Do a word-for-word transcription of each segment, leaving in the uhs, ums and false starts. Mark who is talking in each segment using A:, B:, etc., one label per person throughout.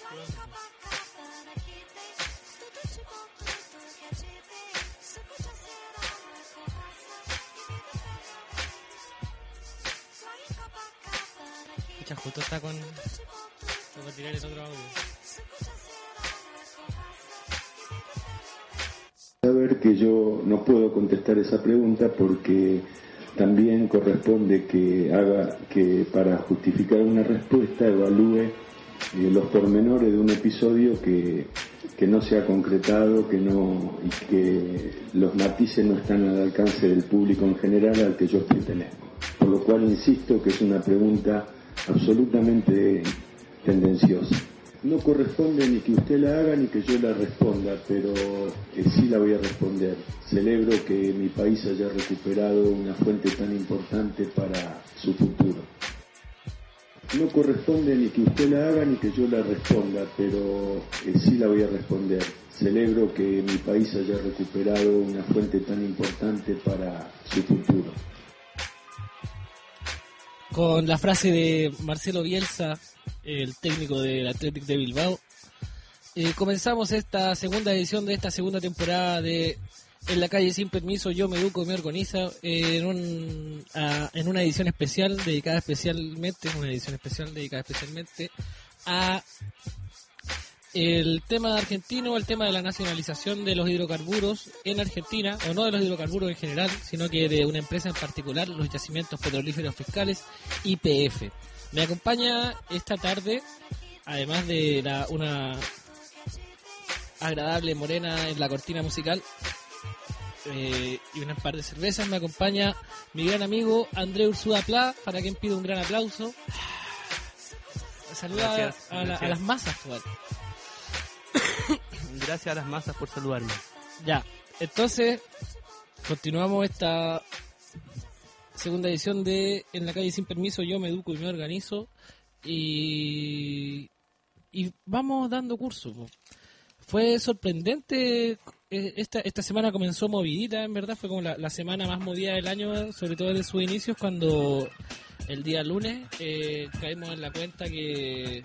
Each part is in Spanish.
A: Escucha, justo está con... Voy a tirar el otro audio.
B: Saber que yo no puedo contestar esa pregunta porque también corresponde que haga que para justificar una respuesta evalúe eh, los pormenores de un episodio que, que no se ha concretado, que no y que los matices no están al alcance del público en general al que yo pertenezco. Por lo cual insisto que es una pregunta absolutamente tendenciosa. No corresponde ni que usted la haga ni que yo la responda, pero eh, sí la voy a responder. Celebro que mi país haya recuperado una fuente tan importante para su futuro. No corresponde ni que usted la haga ni que yo la responda, pero eh, sí la voy a responder. Celebro que mi país haya recuperado una fuente tan importante para su futuro.
A: Con la frase de Marcelo Bielsa, el técnico del Athletic de Bilbao, eh, comenzamos esta segunda edición de esta segunda temporada de En la calle sin permiso, yo me educo y me organizo, eh, en, un, a, en una edición especial dedicada especialmente, una edición especial dedicada especialmente a el tema argentino, el tema de la nacionalización de los hidrocarburos en Argentina, o no de los hidrocarburos en general, sino que de una empresa en particular, los yacimientos petrolíferos fiscales, Y P F. Me acompaña esta tarde, además de la, una agradable morena en la cortina musical eh, y un par de cervezas, me acompaña mi gran amigo André Ursúa Pla, para quien pido un gran aplauso. Saluda gracias, a, la, gracias. a las masas, Juan.
C: Gracias a las masas por saludarme.
A: Ya, entonces continuamos esta segunda edición de En la calle sin permiso, yo me educo y me organizo, y, y vamos dando curso. Fue sorprendente, esta esta semana comenzó movidita, en verdad, fue como la, la semana más movida del año, sobre todo desde sus inicios, cuando el día lunes eh, caímos en la cuenta que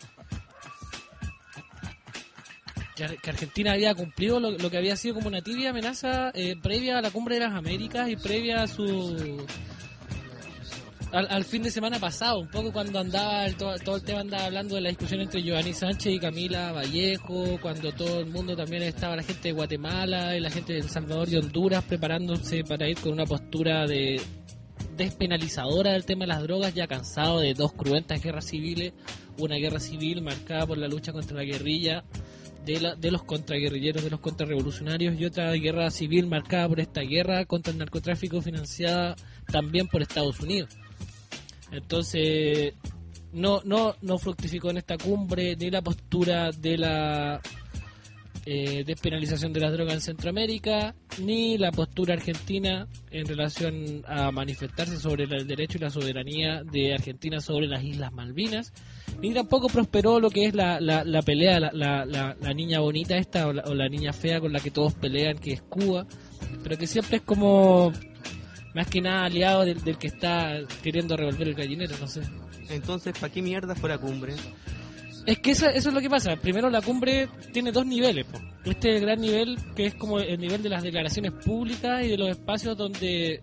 A: que Argentina había cumplido lo, lo que había sido como una tibia amenaza eh, previa a la Cumbre de las Américas y previa a su al, al fin de semana pasado, un poco cuando andaba el, todo, todo el tema andaba hablando de la discusión entre Giovanni Sánchez y Camila Vallejo, cuando todo el mundo también estaba, la gente de Guatemala y la gente de El Salvador y Honduras preparándose para ir con una postura de despenalizadora del tema de las drogas, ya cansado de dos cruentas guerras civiles, una guerra civil marcada por la lucha contra la guerrilla de, la, de los contraguerrilleros, de los contrarrevolucionarios, y otra guerra civil marcada por esta guerra contra el narcotráfico financiada también por Estados Unidos. Entonces no no no fructificó en esta cumbre ni la postura de la eh, despenalización de las drogas en Centroamérica, ni la postura argentina en relación a manifestarse sobre el derecho y la soberanía de Argentina sobre las Islas Malvinas, ni tampoco prosperó lo que es la, la, la pelea, la, la, la, la niña bonita esta o la, o la niña fea con la que todos pelean, que es Cuba, pero que siempre es como más que nada aliado del, del que está queriendo revolver el gallinero, no sé.
C: Entonces, ¿para qué mierda fue la cumbre?
A: Es que eso, eso es lo que pasa. Primero, la cumbre tiene dos niveles, po. Este es el gran nivel, que es como el nivel de las declaraciones públicas y de los espacios donde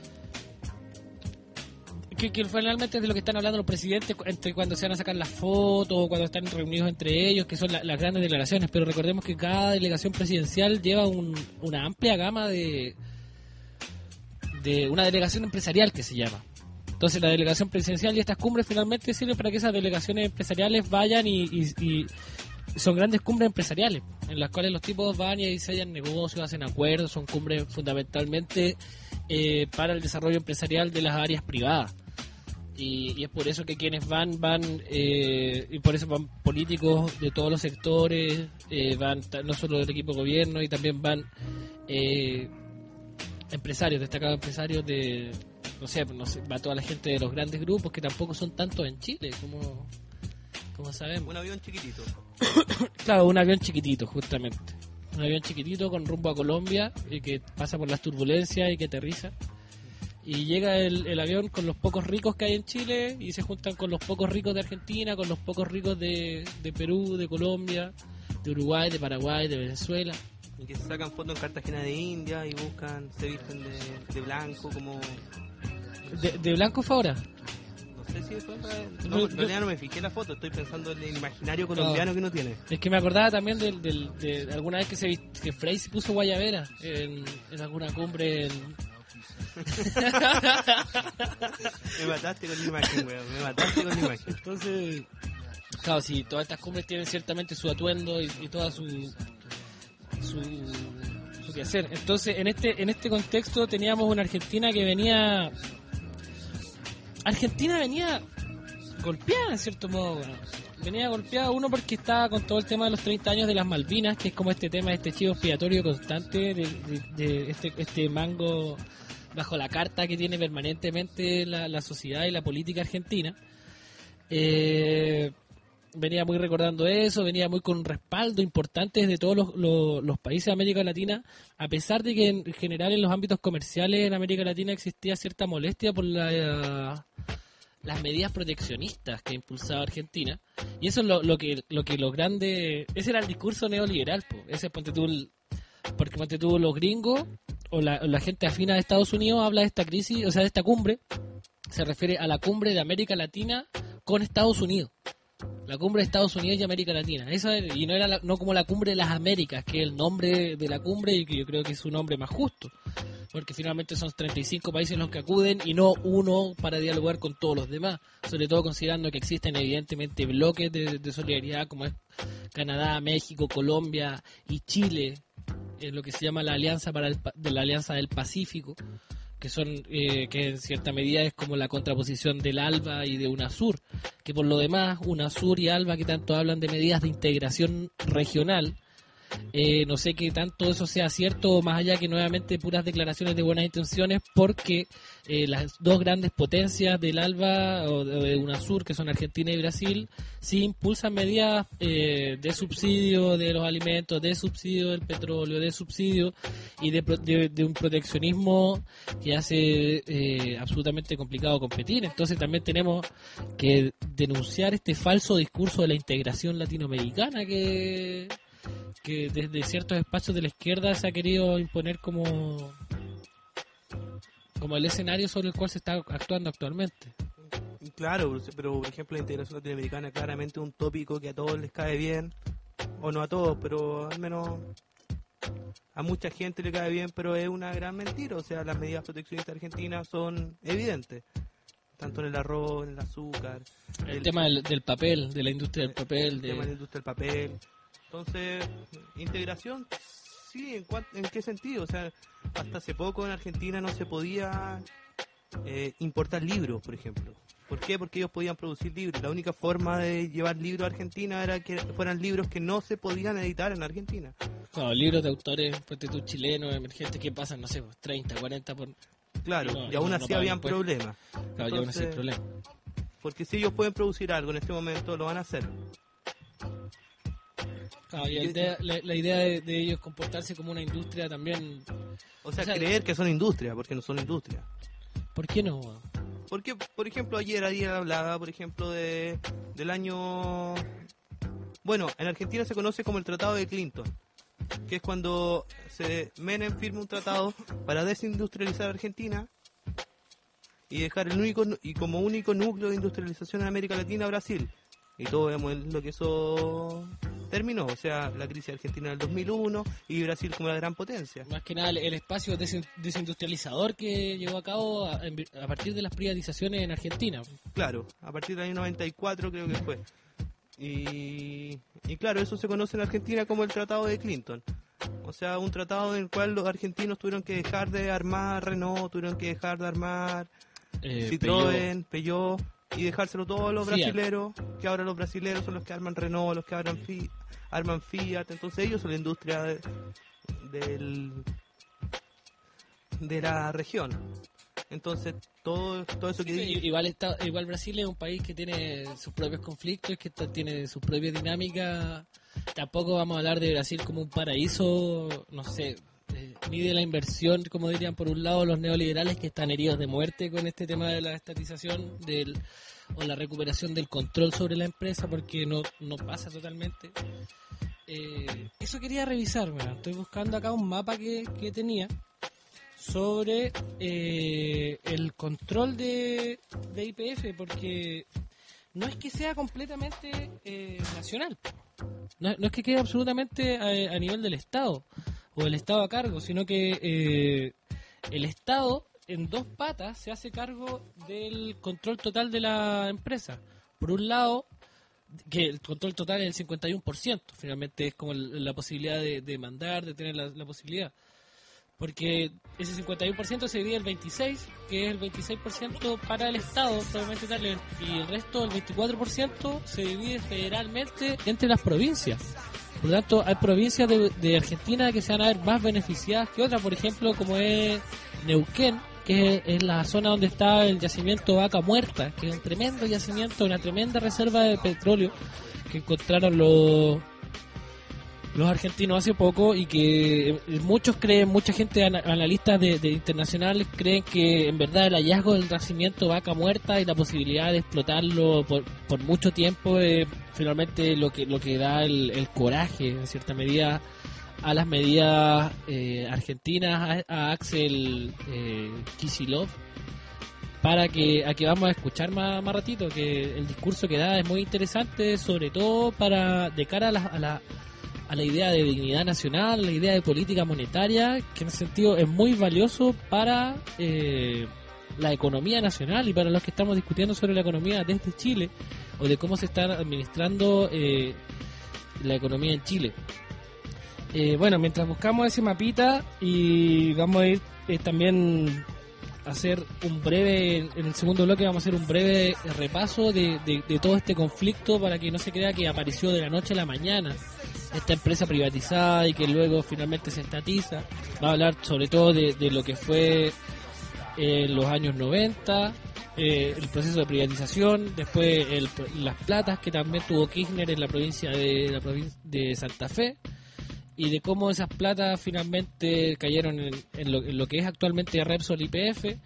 A: que, que finalmente es de lo que están hablando los presidentes entre cuando se van a sacar las fotos o cuando están reunidos entre ellos, que son la, las grandes declaraciones. Pero recordemos que cada delegación presidencial lleva un, una amplia gama de de una delegación empresarial que se llama. Entonces la delegación presidencial y estas cumbres finalmente sirven para que esas delegaciones empresariales vayan y, y, y son grandes cumbres empresariales en las cuales los tipos van y ahí sellan negocios, hacen acuerdos, son cumbres fundamentalmente eh, para el desarrollo empresarial de las áreas privadas. Y, y es por eso que quienes van, van eh, y por eso van políticos de todos los sectores, eh, van no solo del equipo de gobierno, y también van eh, empresarios, destacados empresarios de, no sé, no sé, va toda la gente de los grandes grupos, que tampoco son tantos en Chile, como, como sabemos.
C: Un avión chiquitito.
A: Claro, un avión chiquitito, justamente. Un avión chiquitito con rumbo a Colombia, y que pasa por las turbulencias y que aterriza. y llega el, el avión con los pocos ricos que hay en Chile y se juntan con los pocos ricos de Argentina, con los pocos ricos de, de Perú, de Colombia, de Uruguay, de Paraguay, de Venezuela.
C: Y que se sacan fotos en Cartagena de India y buscan, se visten de, de blanco como...
A: ¿De, de blanco fue ahora?
C: No sé si eso es... No, en realidad no me fijé la foto, estoy pensando en el imaginario colombiano
A: no.
C: que uno tiene.
A: Es que me acordaba también del, del, de, de alguna vez que se vist- que Frey se puso guayabera en, en alguna cumbre en...
C: Me mataste con la imagen, weón, me mataste con la imagen.
A: Entonces, claro, sí, todas estas cumbres tienen ciertamente su atuendo y, y toda su, su su quehacer. Entonces, en este en este contexto teníamos una Argentina que venía Argentina venía golpeada en cierto modo, bueno. Venía golpeada uno porque estaba con todo el tema de los treinta años de las Malvinas, que es como este tema, este chivo expiatorio constante de, de, de este este mango bajo la carta que tiene permanentemente la, la sociedad y la política argentina. Eh, venía muy recordando eso, venía muy con respaldo importante de todos los, los, los países de América Latina, a pesar de que en general en los ámbitos comerciales en América Latina existía cierta molestia por la, las medidas proteccionistas que impulsaba Argentina. Y eso es lo, lo que lo que los grandes... Ese era el discurso neoliberal, po. Ese ponte tú el, porque ponte tú los gringos o la, o la gente afina de Estados Unidos habla de esta crisis, o sea, de esta cumbre, se refiere a la cumbre de América Latina con Estados Unidos. La cumbre de Estados Unidos y América Latina. Esa, y no era la, no como la cumbre de las Américas, que es el nombre de la cumbre y que yo creo que es un nombre más justo. Porque finalmente son treinta y cinco países los que acuden y no uno para dialogar con todos los demás. Sobre todo considerando que existen evidentemente bloques de, de solidaridad como es Canadá, México, Colombia y Chile, en lo que se llama la alianza para el, de la alianza del Pacífico, que son eh, que en cierta medida es como la contraposición del ALBA y de UNASUR, que por lo demás UNASUR y ALBA, que tanto hablan de medidas de integración regional, eh, no sé qué tanto eso sea cierto, más allá que nuevamente puras declaraciones de buenas intenciones, porque eh, las dos grandes potencias del ALBA o de UNASUR, que son Argentina y Brasil, sí impulsan medidas eh, de subsidio de los alimentos, de subsidio del petróleo, de subsidio y de, de, de un proteccionismo que hace eh, absolutamente complicado competir. Entonces también tenemos que denunciar este falso discurso de la integración latinoamericana que que desde ciertos espacios de la izquierda se ha querido imponer como como el escenario sobre el cual se está actuando actualmente.
C: Claro, pero por ejemplo la integración latinoamericana claramente es un tópico que a todos les cae bien, o no a todos, pero al menos a mucha gente le cae bien, pero es una gran mentira. O sea, las medidas proteccionistas argentinas son evidentes, tanto en el arroz, en el azúcar,
A: El,
C: el
A: tema del, del papel, de la industria del papel,
C: el
A: de...
C: tema de la industria del papel. Entonces, integración, sí, ¿en, cuan- ¿en qué sentido? O sea, hasta hace poco en Argentina no se podía eh, importar libros, por ejemplo. ¿Por qué? Porque ellos podían producir libros. La única forma de llevar libros a Argentina era que fueran libros que no se podían editar en Argentina.
A: Claro, libros de autores, pues, tú chilenos, emergentes, que pasan, no sé, pues, treinta, cuarenta por...
C: Claro,
A: No,
C: y aún
A: no,
C: así
A: no
C: habían
A: pagan
C: problemas.
A: Claro, yo no sé el
C: Entonces,
A: problema.
C: porque si ellos pueden producir algo en este momento, lo van a hacer.
A: Claro, y la idea, la, la idea de, de ellos comportarse como una industria también...
C: O sea,
A: O sea,
C: creer que son industria, porque no son industria.
A: ¿Por qué no?
C: Porque, por ejemplo, ayer, ayer hablaba, por ejemplo, de del año... Bueno, en Argentina se conoce como el Tratado de Clinton, que es cuando se Menem firma un tratado para desindustrializar Argentina y dejar el único y como único núcleo de industrialización en América Latina Brasil. Y todo vemos lo que eso terminó, o sea, la crisis argentina del dos mil uno y Brasil como la gran potencia.
A: Más que nada el, el espacio desin- desindustrializador que llevó a cabo a, a partir de las privatizaciones en Argentina.
C: Claro, a partir del año noventa y cuatro creo que fue. Y, y claro, eso se conoce en Argentina como el Tratado de Clinton. O sea, un tratado en el cual los argentinos tuvieron que dejar de armar Renault, tuvieron que dejar de armar
A: Eh,
C: Citroën, Peugeot, y dejárselo todo a los
A: Fiat.
C: brasileros, que ahora los brasileros son los que arman Renault, los que arman, Fi- arman Fiat. Entonces ellos son la industria de, del, de la región. Entonces todo, todo eso que
A: Sí,
C: dije...
A: igual está, igual Brasil es un país que tiene sus propios conflictos, que está- tiene sus propias dinámicas. Tampoco vamos a hablar de Brasil como un paraíso, no sé, eh, mide la inversión, como dirían por un lado los neoliberales que están heridos de muerte con este tema de la estatización del, o la recuperación del control sobre la empresa, porque no, no pasa totalmente. Eh, eso quería revisar, ¿verdad? Estoy buscando acá un mapa que, que tenía sobre eh, el control de, de Y P F, porque no es que sea completamente eh, nacional, no, no es que quede absolutamente a, a nivel del Estado o el Estado a cargo, sino que eh, el Estado en dos patas se hace cargo del control total de la empresa. Por un lado, que el control total es el cincuenta y uno por ciento, finalmente es como la posibilidad de, de mandar, de tener la, la posibilidad. Porque ese cincuenta y uno por ciento se divide el veintiséis por ciento, que es el veintiséis por ciento para el Estado, probablemente tal, y el resto, el veinticuatro por ciento, se divide federalmente entre las provincias. Por lo tanto, hay provincias de, de Argentina que se van a ver más beneficiadas que otras, por ejemplo, como es Neuquén, que es, es la zona donde está el yacimiento Vaca Muerta, que es un tremendo yacimiento, una tremenda reserva de petróleo que encontraron los... los argentinos hace poco, y que muchos creen, mucha gente, analistas de, de internacionales, creen que en verdad el hallazgo del yacimiento Vaca Muerta y la posibilidad de explotarlo por, por mucho tiempo es finalmente lo que lo que da el, el coraje, en cierta medida, a las medidas eh, argentinas, a, a Axel eh, Kicillof, para que a que vamos a escuchar más, más ratito, que el discurso que da es muy interesante, sobre todo para de cara a la, a la a la idea de dignidad nacional, la idea de política monetaria, que en ese sentido es muy valioso para eh, la economía nacional y para los que estamos discutiendo sobre la economía desde Chile, o de cómo se está administrando eh, la economía en Chile. Eh, bueno, mientras buscamos ese mapita, y vamos a ir eh, también a hacer un breve, en el segundo bloque vamos a hacer un breve repaso de, de, de todo este conflicto, para que no se crea que apareció de la noche a la mañana esta empresa privatizada y que luego finalmente se estatiza. Va a hablar sobre todo de, de lo que fue en eh, los años noventa, eh, el proceso de privatización, después el, las platas que también tuvo Kirchner en la provincia de, la provincia de Santa Fe, y de cómo esas platas finalmente cayeron en, en, lo, en lo que es actualmente Repsol Y P F,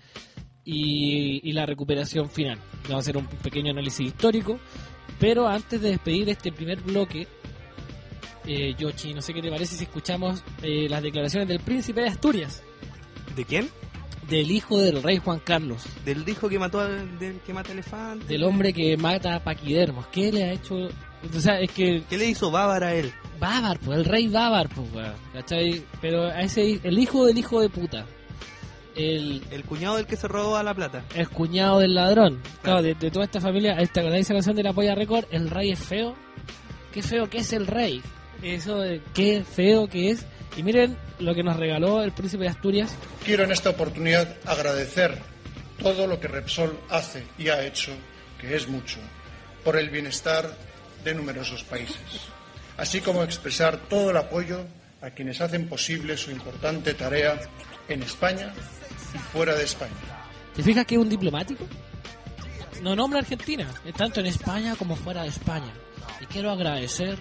A: y, y la recuperación final. Vamos a hacer un pequeño análisis histórico, pero antes de despedir este primer bloque, Eh, Yoshi, no sé qué te parece si escuchamos eh, las declaraciones del príncipe de Asturias.
C: ¿De quién?
A: Del hijo del rey Juan Carlos.
C: Del hijo que mató al, del que mata elefantes.
A: Del hombre que mata a paquidermos. ¿Qué le ha hecho? O sea, es que...
C: ¿Qué le hizo Bávar a él?
A: Bávar, pues, el rey Bávar, pues, weón, ¿cachai? Pero a ese, el hijo del hijo de puta. El,
C: el cuñado del que se robó a la plata.
A: El cuñado del ladrón. Claro, claro de, de toda esta familia. ¿Te acordás de esa canción de la Polla Record? El rey es feo. Qué feo que es el rey. Eso de qué feo que es. Y miren lo que nos regaló el príncipe de Asturias.
D: Quiero en esta oportunidad agradecer todo lo que Repsol hace y ha hecho, que es mucho, por el bienestar de numerosos países, así como expresar todo el apoyo a quienes hacen posible su importante tarea en España y fuera de España.
A: ¿Te fijas que es un diplomático? No nombra a Argentina, tanto en España como fuera de España. Y quiero agradecer...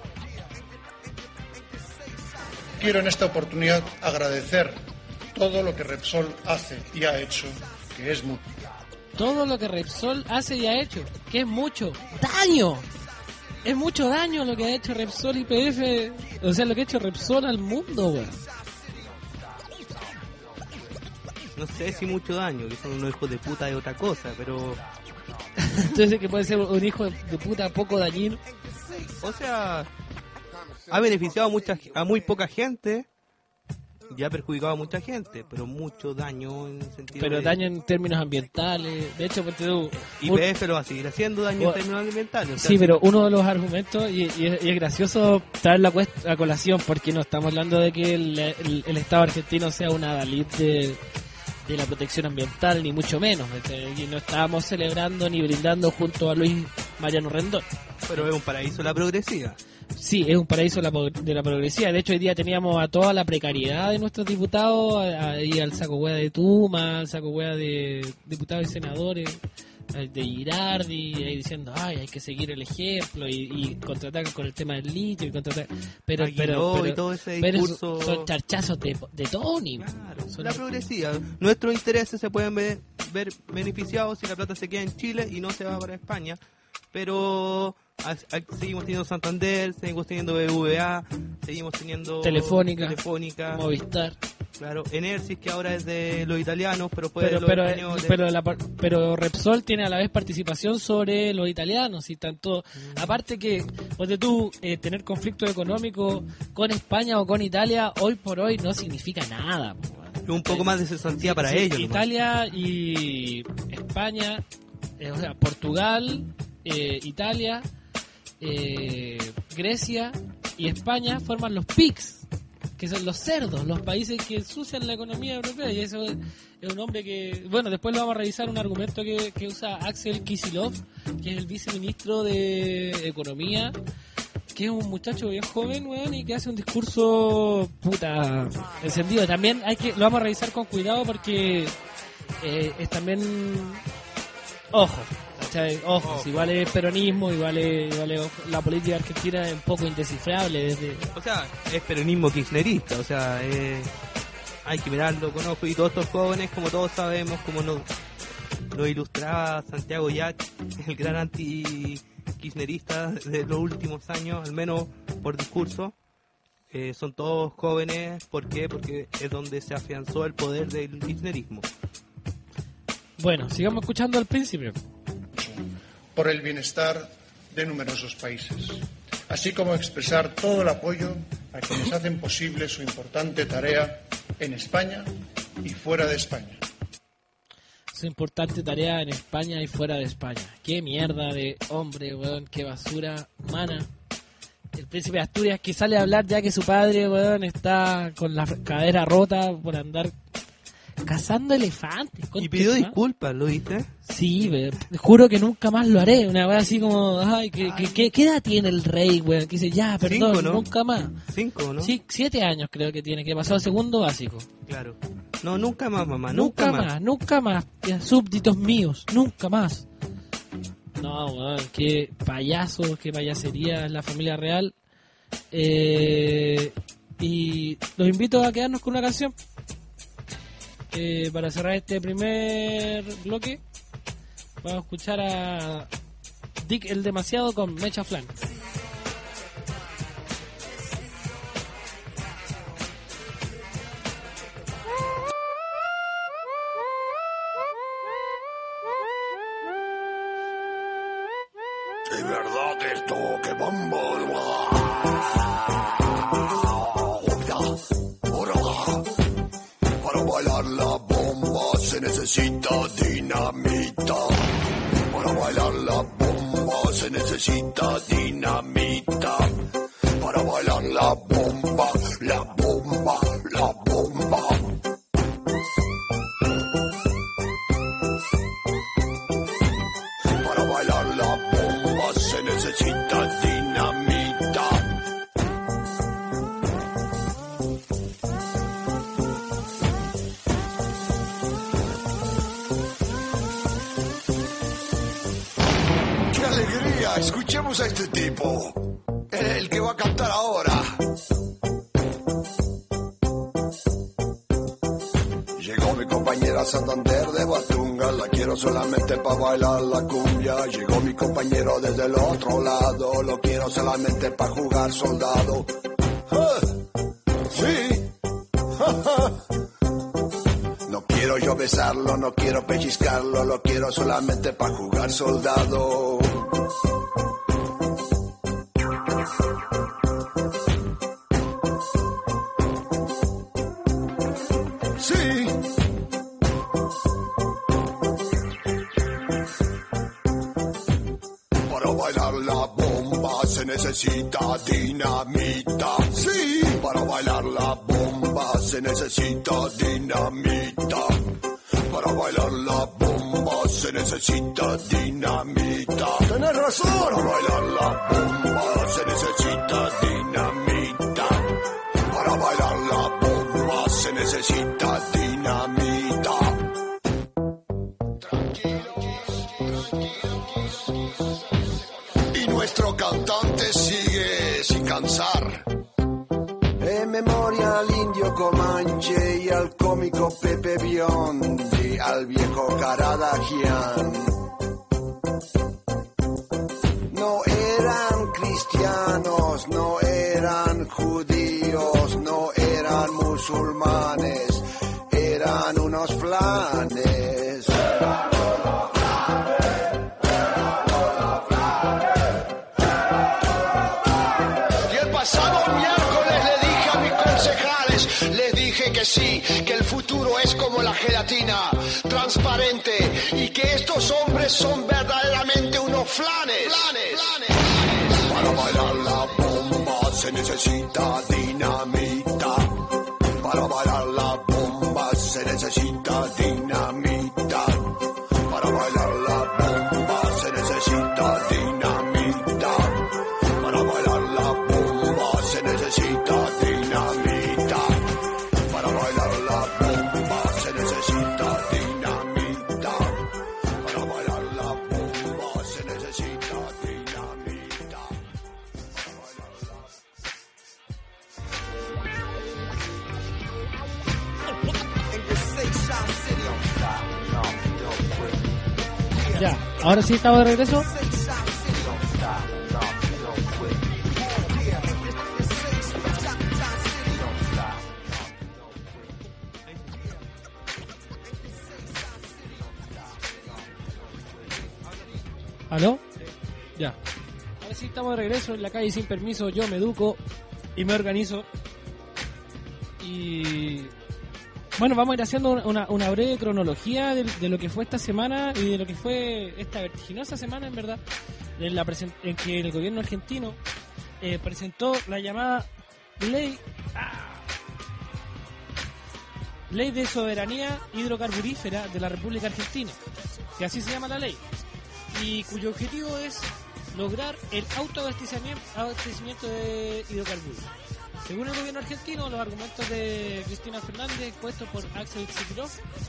D: Quiero en esta oportunidad agradecer todo lo que Repsol hace y ha hecho, que es mucho.
A: Todo lo que Repsol hace y ha hecho, que es mucho. ¡Daño! Es mucho daño lo que ha hecho Repsol Y P F, o sea, lo que ha hecho Repsol al mundo, güey.
C: No sé si mucho daño, que son unos hijos de puta de otra cosa, pero...
A: Entonces, que puede ser un hijo de puta poco dañino.
C: O sea... ha beneficiado a, mucha, a muy poca gente y ha perjudicado a mucha gente, pero mucho daño en sentido
A: pero
C: de...
A: daño en términos ambientales. De hecho, tú,
C: Y P F lo va a seguir haciendo daño
A: un...
C: en términos ambientales. O sea,
A: sí, pero uno de los argumentos, y, y, es, y es gracioso traer la a colación, porque no estamos hablando de que el, el, el Estado argentino sea una adalid de, de la protección ambiental, ni mucho menos. Y no estábamos celebrando ni brindando junto a Luis Mariano Rendón.
C: Pero es un paraíso la progresiva.
A: Sí, es un paraíso de la, de la progresía. De hecho, hoy día teníamos a toda la precariedad de nuestros diputados, ahí al saco hueá de Tuma, al saco hueá de diputados y senadores, de Girardi, ahí diciendo, ay, hay que seguir el ejemplo, y, y contraatacan con el tema del litio, y contraatacan, pero,
C: Aguiló
A: pero, pero,
C: y todo ese
A: pero
C: discurso.
A: son charchazos de, de Tony.
C: Claro,
A: Son-
C: la progresiva. Nuestros intereses se pueden ver, ver beneficiados si la plata se queda en Chile y no se va para España. Pero a- a- seguimos teniendo Santander, seguimos teniendo B B V A, seguimos teniendo
A: Telefónica,
C: Telefónica,
A: Movistar.
C: claro, Enersis, que ahora es de los italianos, pero fue
A: Pero,
C: de los
A: pero,
C: españoles.
A: pero, la par- pero Repsol tiene a la vez participación sobre los italianos y tanto, aparte que, ponte tú, eh, tener conflicto económico con España o con Italia, hoy por hoy no significa nada. po, weón.
C: un poco más de cesantía para
A: Sí,
C: ellos. nomás.
A: Italia y España, eh, o sea, Portugal, eh, Italia, eh, Grecia y España forman los P I Cs, que son los cerdos, los países que ensucian la economía europea. Y eso es, es un hombre que, bueno, después lo vamos a revisar, un argumento que, que usa Axel Kicillof, que es el viceministro de Economía, que es un muchacho bien joven, weón, y que hace un discurso puta encendido. También hay que, lo vamos a revisar con cuidado porque eh, es también, ojo, ¿cachai? Ojo, si igual es peronismo, igual es, igual es la política argentina es un poco indescifrable desde...
C: O sea, es peronismo kirchnerista, o sea, eh, hay que mirarlo con ojo. Y todos estos jóvenes, como todos sabemos, como nos, nos ilustraba Santiago Yac, el gran anti-kirchnerista de los últimos años, al menos por discurso, eh, son todos jóvenes. ¿Por qué? Porque es donde se afianzó el poder del kirchnerismo.
A: Bueno, sigamos escuchando al príncipe.
D: por el bienestar de numerosos países, así como expresar todo el apoyo a quienes hacen posible su importante tarea en España y fuera de España.
A: Su importante tarea en España y fuera de España. Qué mierda de hombre, weón, qué basura humana. El príncipe de Asturias que sale a hablar ya que su padre, weón, está con la cadera rota por andar cazando elefantes.
C: Y pidió
A: Conche,
C: disculpas, ¿lo viste?
A: Sí, we, juro que nunca más lo haré. Una vez así como, ay, ¿qué, qué, qué, qué edad tiene el rey, weón? Que dice, ya, perdón,
C: Cinco, ¿no?
A: nunca más.
C: Cinco, ¿no?
A: Sí, siete años creo que tiene, que pasó al segundo básico.
C: Claro. No, nunca más, mamá,
A: Nunca,
C: nunca,
A: más, nunca más. Ya, súbditos míos, nunca más. No, weón, qué payaso, qué payasería es la familia real. Eh, y los invito a quedarnos con una canción. Eh, para cerrar este primer bloque, vamos a escuchar a Dick el Demasiado con Mecha Flan.
E: De verdad esto que bombo. Para bailar la bomba se necesita dinamita. Para bailar la bomba se necesita dinamita. Para bailar la bomba, la bomba, la bomba. Para bailar la bomba se necesita dinamita. ¡Qué alegría! Escuchemos a este tipo, el que va a cantar ahora. Llegó mi compañera Santander de Batunga, la quiero solamente para bailar la cumbia. Llegó mi compañero desde el otro lado, lo quiero solamente para jugar soldado. ¡Ah! Sí. No quiero yo besarlo, no quiero pellizcarlo, lo quiero solamente para jugar soldado. Sí. Para bailar la bomba se necesita dinamita. Sí. Para bailar la bomba se necesita dinamita. Para bailar la bomba se necesita dinamita. Tenés razón. Para bailar la bomba se necesita dinamita. Para bailar la bomba se necesita dinamita. Tranquilos, descansar. En memoria al indio Comanche y al cómico Pepe Biondi, al viejo Caradagian. No eran cristianos, no eran judíos, no eran musulmanes, eran unos flanes. Y el pasado miércoles le dije a mis concejales, les dije que sí, que el futuro es como la gelatina, transparente, y que estos hombres son verdaderamente unos flanes. flanes, flanes. Para bailar la bomba se necesita dinamita. Para bailar la bomba se necesita dinamita. Para bailar la bomba se necesita dinamita. Para bailar la bomba se necesita dinamita. Para bailar la bomba se necesita dinamita. Para bailar la bomba se necesita dinamita. Para bailar la...
A: Ya, ahora sí estamos de regreso. ¿Aló? Ya. Ahora sí estamos de regreso en la calle sin permiso. Yo me educo y me organizo. Y bueno, vamos a ir haciendo una, una breve cronología de, de lo que fue esta semana y de lo que fue esta vertiginosa semana, en verdad, en, la present- en que el gobierno argentino eh, presentó la llamada ley ah, ley de soberanía hidrocarburífera de la República Argentina, que así se llama la ley, y cuyo objetivo es lograr el autoabastecimiento abastecimiento de hidrocarburos. Según el gobierno argentino, los argumentos de Cristina Fernández expuestos por Axel Kicillof,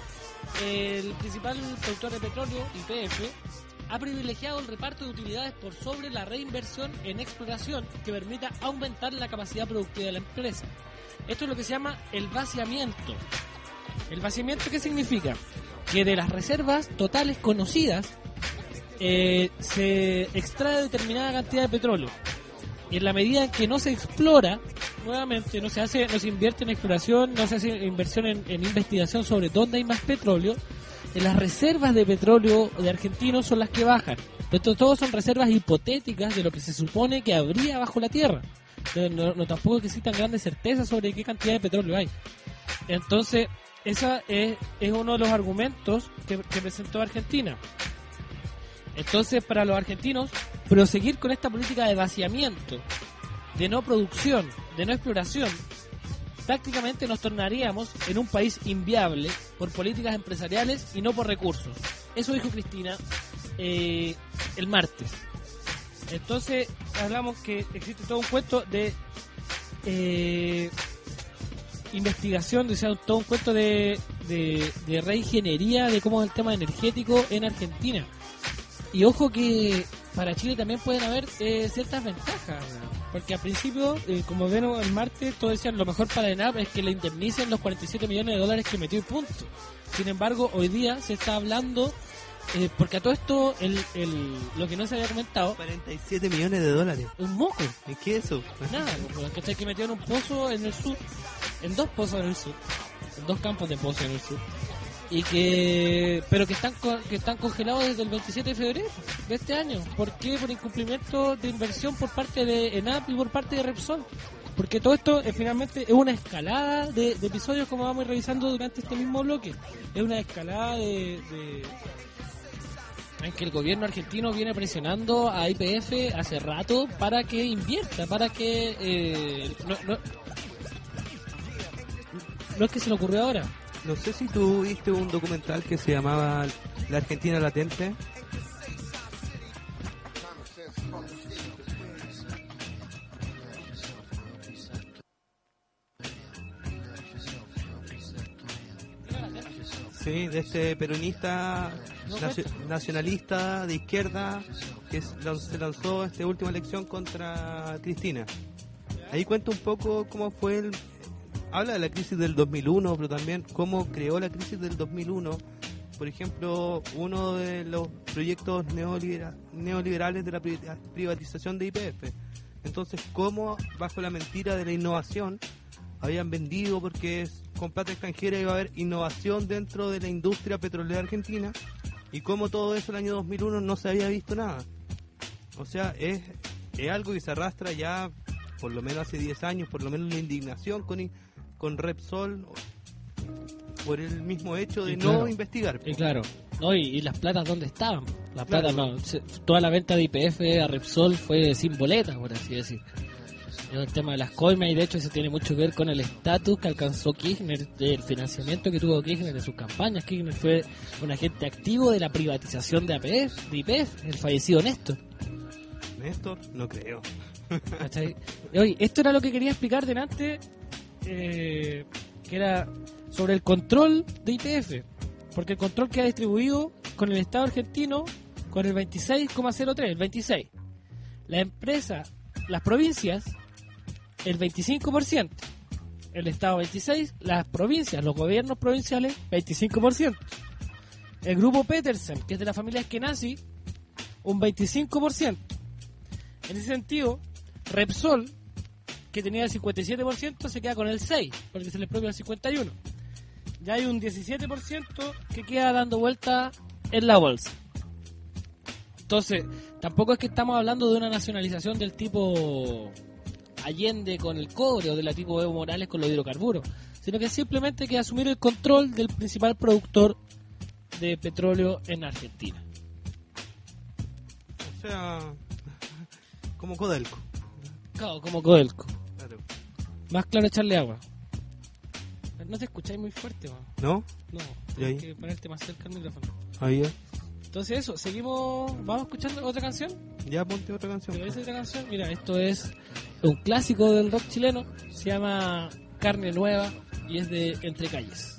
A: el principal productor de petróleo, Y P F, ha privilegiado el reparto de utilidades por sobre la reinversión en exploración que permita aumentar la capacidad productiva de la empresa. Esto es lo que se llama el vaciamiento. ¿El vaciamiento qué significa? Que de las reservas totales conocidas eh, se extrae determinada cantidad de petróleo. Y en la medida en que no se explora nuevamente, no se hace, no se invierte en exploración, no se hace inversión en, en investigación sobre dónde hay más petróleo, las reservas de petróleo de argentinos son las que bajan. Esto todos son reservas hipotéticas de lo que se supone que habría bajo la tierra. No, no, no tampoco que existan grandes certezas sobre qué cantidad de petróleo hay. Entonces, ese es, es uno de los argumentos que, que presentó Argentina. Entonces, para los argentinos, proseguir con esta política de vaciamiento, de no producción, de no exploración, prácticamente nos tornaríamos en un país inviable por políticas empresariales y no por recursos. Eso dijo Cristina eh, el martes. Entonces, hablamos que existe todo un cuento de eh, investigación, o sea, todo un cuento de, de, de reingeniería de cómo es el tema energético en Argentina. Y ojo que para Chile también pueden haber eh, ciertas ventajas, ¿no? Porque al principio, eh, como ven el martes, todos decían lo mejor para ENAP es que le indemnicen los cuarenta y siete millones de dólares que metió y punto. Sin embargo, hoy día se está hablando, eh, porque a todo esto, el, el, lo que no se había comentado,
C: cuarenta y siete millones de dólares.
A: un moco.
C: ¿Y qué es eso?
A: Nada, porque que metió en un pozo en el sur, en dos pozos en el sur, en dos campos de pozos en el sur. Y que pero que están co- que están congelados desde el veintisiete de febrero de este año. ¿Por qué? Por incumplimiento de inversión por parte de ENAP y por parte de Repsol. Porque todo esto eh, finalmente es una escalada de, de episodios, como vamos a ir revisando durante este mismo bloque. Es una escalada de, de en que el gobierno argentino viene presionando a Y P F hace rato para que invierta, para que eh, no, no, no es que se le ocurrió ahora.
C: No sé si tú viste un documental que se llamaba La Argentina Latente. Sí, de este peronista nacio- nacionalista de izquierda que es- se lanzó esta última elección contra Cristina. ahí cuenta un poco cómo fue el... Habla de la crisis del dos mil uno, pero también cómo creó la crisis del dos mil uno. Por ejemplo, uno de los proyectos neolibera- neoliberales de la pri- privatización de Y P F. Entonces, cómo bajo la mentira de la innovación habían vendido, porque es, con plata extranjera iba a haber innovación dentro de la industria petrolera argentina, y cómo todo eso en el año dos mil uno no se había visto nada. O sea, es, es algo que se arrastra ya por lo menos hace diez años, por lo menos la indignación con, con Repsol por el mismo hecho de
A: Y
C: no
A: claro,
C: investigar.
A: Y claro, no, y, y las platas dónde estaban. Las platas
C: Claro.
A: no, se- toda la venta de Y P F a Repsol fue sin boleta, por así decir. El tema de las coimas, y de hecho eso tiene mucho que ver con el estatus que alcanzó Kirchner, del financiamiento que tuvo Kirchner de sus campañas. Kirchner fue un agente activo de la privatización de, A P F, de Y P F, el fallecido Néstor.
C: Néstor, no creo.
A: ¿Cachai? Oye, esto era lo que quería explicar delante, eh, que era sobre el control de Y P F, porque el control queda distribuido con el Estado argentino con el veintiséis coma cero tres, el veintiséis. La empresa, las provincias, el veinticinco por ciento. El Estado veintiséis por ciento, las provincias, los gobiernos provinciales, veinticinco por ciento. El grupo Petersen, que es de la familia Eskenazi, un veinticinco por ciento. En ese sentido, Repsol, que tenía el cincuenta y siete por ciento, se queda con el seis por ciento, porque se le propia el cincuenta y uno por ciento. Ya hay un diecisiete por ciento que queda dando vuelta en la bolsa. Entonces, tampoco es que estamos hablando de una nacionalización del tipo Allende con el cobre o de la tipo Evo Morales con los hidrocarburos, sino que simplemente hay que asumir el control del principal productor de petróleo en Argentina.
C: O sea, como Codelco.
A: Claro, como Codelco.
C: Claro.
A: Más claro echarle agua. No te escucháis muy fuerte, man.
C: ¿No?
A: No,
C: ¿Y ahí?
A: tienes que ponerte más cerca al micrófono.
C: Ahí ya.
A: Entonces eso, seguimos, vamos escuchando otra canción.
C: Ya ponte otra canción.
A: ¿Te parece otra canción? Mira, esto es un clásico del rock chileno, se llama Carne Nueva y es de Entre Calles.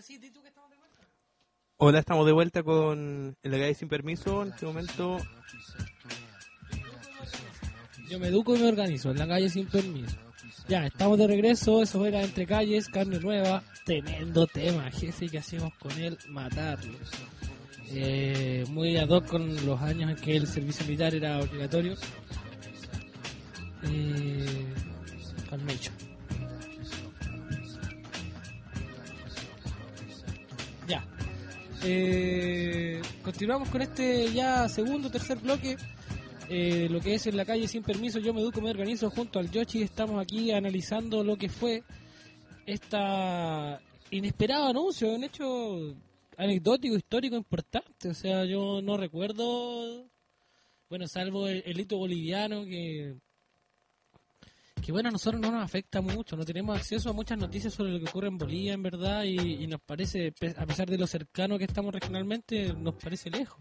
A: sí, di tú que estamos de vuelta.
C: Hola, estamos de vuelta con En la calle sin permiso. En este momento,
A: Yo me educo y me organizo en la calle sin permiso. Ya, estamos de regreso, eso era Entre Calles, carne nueva, tremendo tema, jefe, que hacemos con él, matarlo. Eh, muy ad hoc con los años en que el servicio militar era obligatorio. Eh, Calmecho. Ya. Eh, continuamos con este ya segundo, tercer bloque. Eh, lo que es En la calle sin permiso. Yo me educo, me organizo junto al Yoshi. Estamos aquí analizando lo que fue esta inesperado anuncio, un hecho anecdótico, histórico, importante. O sea, yo no recuerdo, bueno, salvo el, el hito boliviano que que bueno, a nosotros no nos afecta mucho, no tenemos acceso a muchas noticias sobre lo que ocurre en Bolivia, en verdad, y, y nos parece, a pesar de lo cercano que estamos regionalmente, nos parece lejos.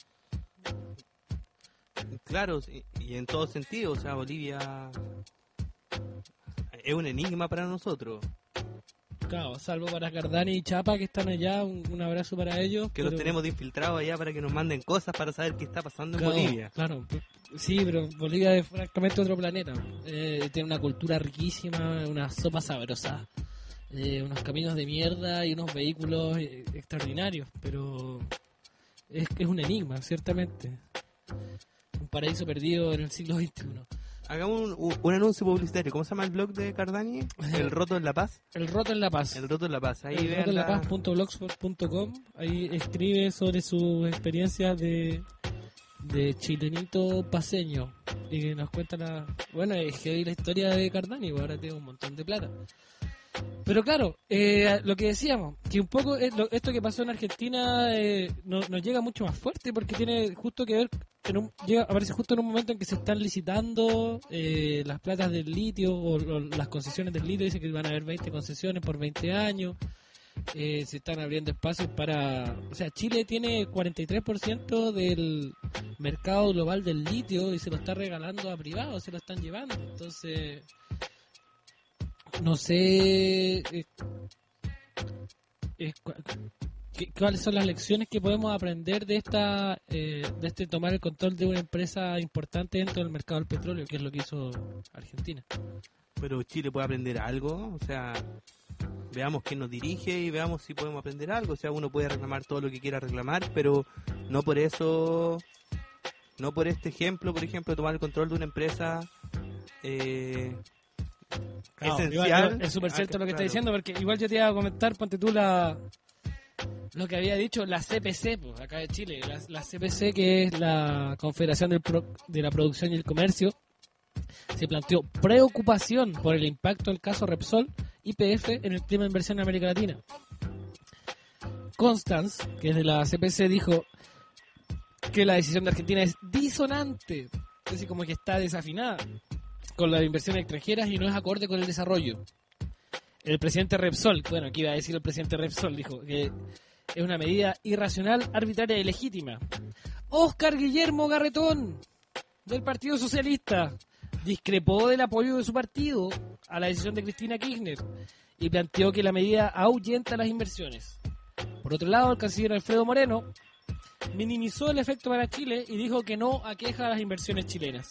C: claro, y, y en todo sentido, o sea, Bolivia es un enigma para nosotros.
A: Claro, salvo para Cardani y Chapa que están allá, un, un abrazo para ellos.
C: Que
A: pero...
C: los tenemos de infiltrados allá para que nos manden cosas para saber qué está pasando en
A: claro,
C: Bolivia.
A: Claro, sí, pero Bolivia es prácticamente otro planeta. Eh, tiene una cultura riquísima, una sopa sabrosa, eh, unos caminos de mierda y unos vehículos eh, extraordinarios, pero es, es un enigma, ciertamente. Un paraíso perdido en el siglo veintiuno.
C: Hagamos un, un, un anuncio publicitario. ¿Cómo se llama el blog de Cardani? El Roto en La Paz.
A: El Roto en La Paz.
C: El Roto en La Paz. Ahí
A: el roto en la paz punto blogspot punto com. Ahí escribe sobre sus experiencias de de chilenito paseño y nos cuenta la... Bueno, es que la historia de Cardani, pues ahora tiene un montón de plata. Pero claro, eh, lo que decíamos, que un poco es lo, esto que pasó en Argentina eh, no, nos llega mucho más fuerte porque tiene justo que ver, en un, llega, aparece justo en un momento en que se están licitando eh, las platas del litio o, o las concesiones del litio. Dicen que van a haber veinte concesiones por veinte años. Eh, se están abriendo espacios para... O sea, Chile tiene cuarenta y tres por ciento del mercado global del litio y se lo está regalando a privados, se lo están llevando. Entonces... No sé eh, eh, cu- qué- cuáles son las lecciones que podemos aprender de esta eh, de este tomar el control de una empresa importante dentro del mercado del petróleo, que es lo que hizo Argentina.
C: Pero Chile puede aprender algo, o sea, veamos quién nos dirige y veamos si podemos aprender algo. O sea, uno puede reclamar todo lo que quiera reclamar, pero no por eso, no por este ejemplo, por ejemplo, tomar el control de una empresa eh,
A: Claro,
C: esencial.
A: igual, es súper
C: Ah,
A: cierto lo que
C: claro.
A: está diciendo, porque igual yo te iba a comentar, ponte tú la lo que había dicho la C P C, pues, acá de Chile, la, la C P C, que es la Confederación del Pro- de la Producción y el Comercio, se planteó preocupación por el impacto del caso Repsol y P F en el clima de inversión en América Latina. Constance, que es de la C P C, dijo que la decisión de Argentina es disonante, es decir, como que está desafinada con las inversiones extranjeras y no es acorde con el desarrollo. El presidente Repsol, bueno, aquí iba a decir el presidente Repsol, dijo que es una medida irracional, arbitraria y legítima. Óscar Guillermo Garretón, del Partido Socialista, discrepó del apoyo de su partido a la decisión de Cristina Kirchner y planteó que la medida ahuyenta las inversiones. Por otro lado, el canciller Alfredo Moreno minimizó el efecto para Chile y dijo que no aqueja a las inversiones chilenas.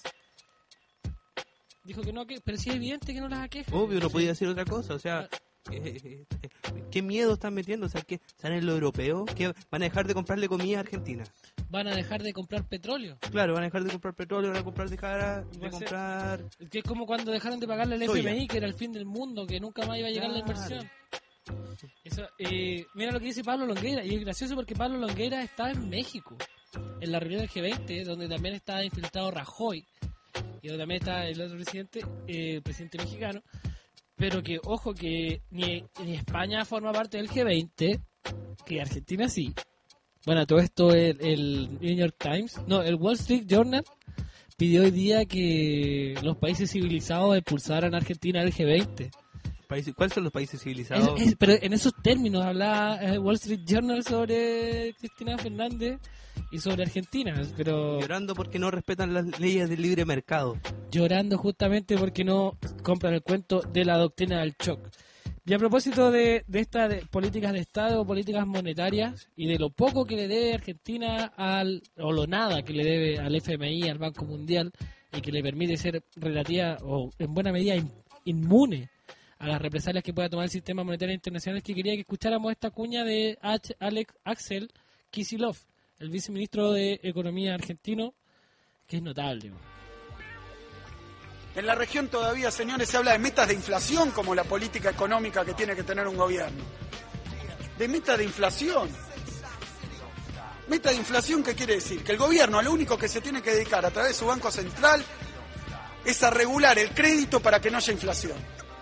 A: Dijo que no, que, pero sí es evidente que no las aqueja.
C: Obvio, no
A: Sí.
C: podía decir otra cosa, o sea, eh, eh, eh, ¿qué miedo están metiendo? O sea, ¿qué están en lo europeo? ¿Qué van a dejar de comprarle comida a Argentina?
A: Van a dejar de comprar petróleo.
C: Claro, van a dejar de comprar petróleo, van a comprar dejar
A: Va
C: de
A: a ser-
C: comprar...
A: Que es como cuando dejaron de pagarle al
C: Soya.
A: F M I, que era el fin del mundo, que nunca más iba a llegar la
C: Claro.
A: inversión. Eso, eh, mira lo que dice Pablo Longueira, y es gracioso porque Pablo Longueira estaba en México, en la reunión del G veinte, donde también estaba infiltrado Rajoy, y donde también está el otro presidente, eh, el presidente mexicano, pero que, ojo, que ni, ni España forma parte del G veinte, que Argentina sí. Bueno, todo esto el, el New York Times, no, el Wall Street Journal pidió hoy día que los países civilizados expulsaran a Argentina del G veinte.
C: Países- ¿Cuáles son los países civilizados?
A: Es- es- pero en esos términos hablaba eh, Wall Street Journal sobre Cristina Fernández y sobre Argentina, pero
C: Llorando porque no respetan las leyes del libre mercado.
A: llorando justamente porque no compran el cuento de la doctrina del shock. Y a propósito de, de estas de políticas de Estado, políticas monetarias, y de lo poco que le debe Argentina, al o lo nada que le debe al F M I, al Banco Mundial, y que le permite ser relativa o en buena medida in, inmune a las represalias que pueda tomar el sistema monetario internacional, es que quería que escucháramos esta cuña de H. Alex Axel Kicillof, el viceministro de Economía argentino, que es notable.
F: En la región todavía, señores, se habla de metas de inflación como la política económica que tiene que tener un gobierno. De metas de inflación. Meta de inflación, ¿qué quiere decir? Que el gobierno a lo único que se tiene que dedicar a través de su Banco Central es a regular el crédito para que no haya inflación.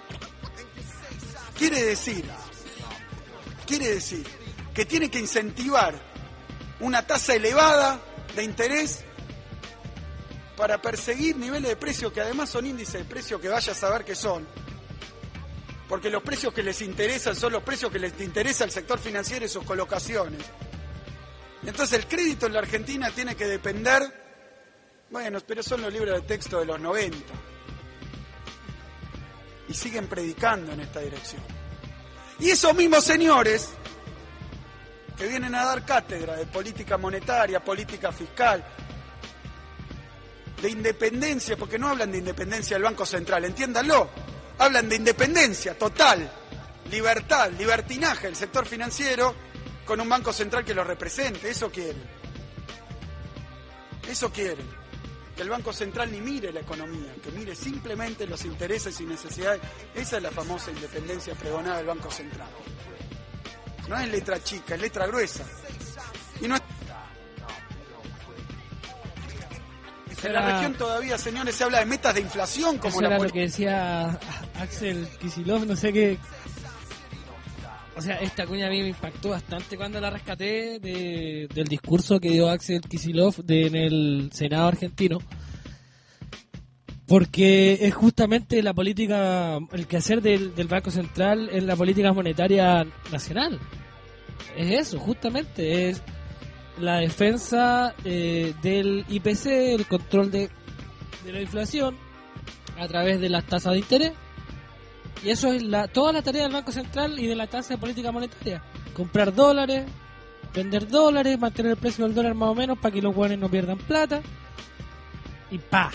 F: Quiere decir, quiere decir que tiene que incentivar una tasa elevada de interés para perseguir niveles de precios que además son índices de precios que vaya a saber qué son. Porque los precios que les interesan son los precios que les interesa al sector financiero y sus colocaciones. Entonces el crédito en la Argentina tiene que depender, bueno, pero son los libros de texto de los noventa. Y siguen predicando en esta dirección. Y esos mismos señores que vienen a dar cátedra de política monetaria, política fiscal, de independencia, porque no hablan de independencia del Banco Central, entiéndanlo, hablan de independencia total, libertad, libertinaje del sector financiero con un Banco Central que lo represente. Eso quieren. Eso quieren. Que el Banco Central ni mire la economía, que mire simplemente los intereses y necesidades. Esa es la famosa independencia pregonada del Banco Central. No es letra chica, es letra gruesa. Y no es... En la región todavía, señores, se habla de metas de inflación como
A: eso
F: la
A: era
F: pol-
A: lo que decía Axel Kicillof, no sé qué. O sea, esta cuña a mí me impactó bastante cuando la rescaté de, del discurso que dio Axel Kicillof de, en el Senado argentino, porque es justamente la política, el quehacer del, del Banco Central en la política monetaria nacional. Es eso, justamente, es la defensa eh, del I P C, el control de, de la inflación a través de las tasas de interés. Y eso es la, toda la tarea del Banco Central y de la tasa de política monetaria. Comprar dólares, vender dólares, mantener el precio del dólar más o menos para que los guanes no pierdan plata. Y pa.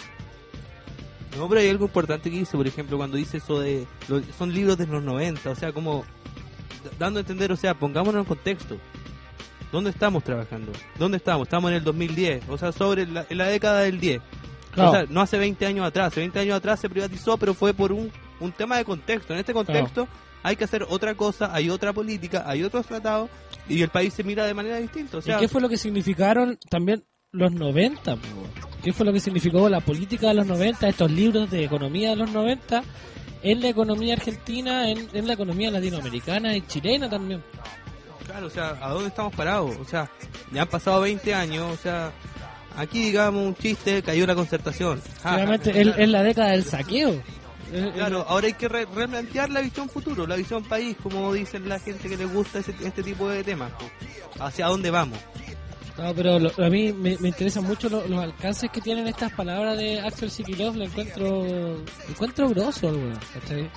C: No, pero hay algo importante que dice, por ejemplo, cuando dice eso de... Lo, son libros de los noventa, o sea, como... Dando a entender, o sea, pongámonos en contexto. ¿Dónde estamos trabajando? ¿Dónde estamos? Estamos en el dos mil diez, o sea, sobre la, en la década del diez. Claro. O sea, no hace veinte años atrás. Hace veinte años atrás se privatizó, pero fue por un, un tema de contexto. En este contexto claro. Hay que hacer otra cosa, hay otra política, hay otros tratados, y el país se mira de manera distinta. O sea,
A: ¿y qué fue lo que significaron también los noventa? ¿Qué fue lo que significó la política de los noventa, estos libros de economía de los noventa, en la economía argentina, en, en la economía latinoamericana y chilena también?
C: Claro, o sea, ¿a dónde estamos parados? O sea, ya han pasado veinte años, o sea, aquí digamos un chiste, cayó la concertación.
A: Realmente es, es la década del saqueo.
C: Claro, ahora hay que re- replantear la visión futuro, la visión país, como dicen la gente que les gusta ese, este tipo de temas. ¿Hacia dónde vamos?
A: No, pero lo, a mí me, me interesan mucho lo, los alcances que tienen estas palabras de Axel Kicillof. Lo encuentro, lo encuentro grosso, bueno, ¿cachai?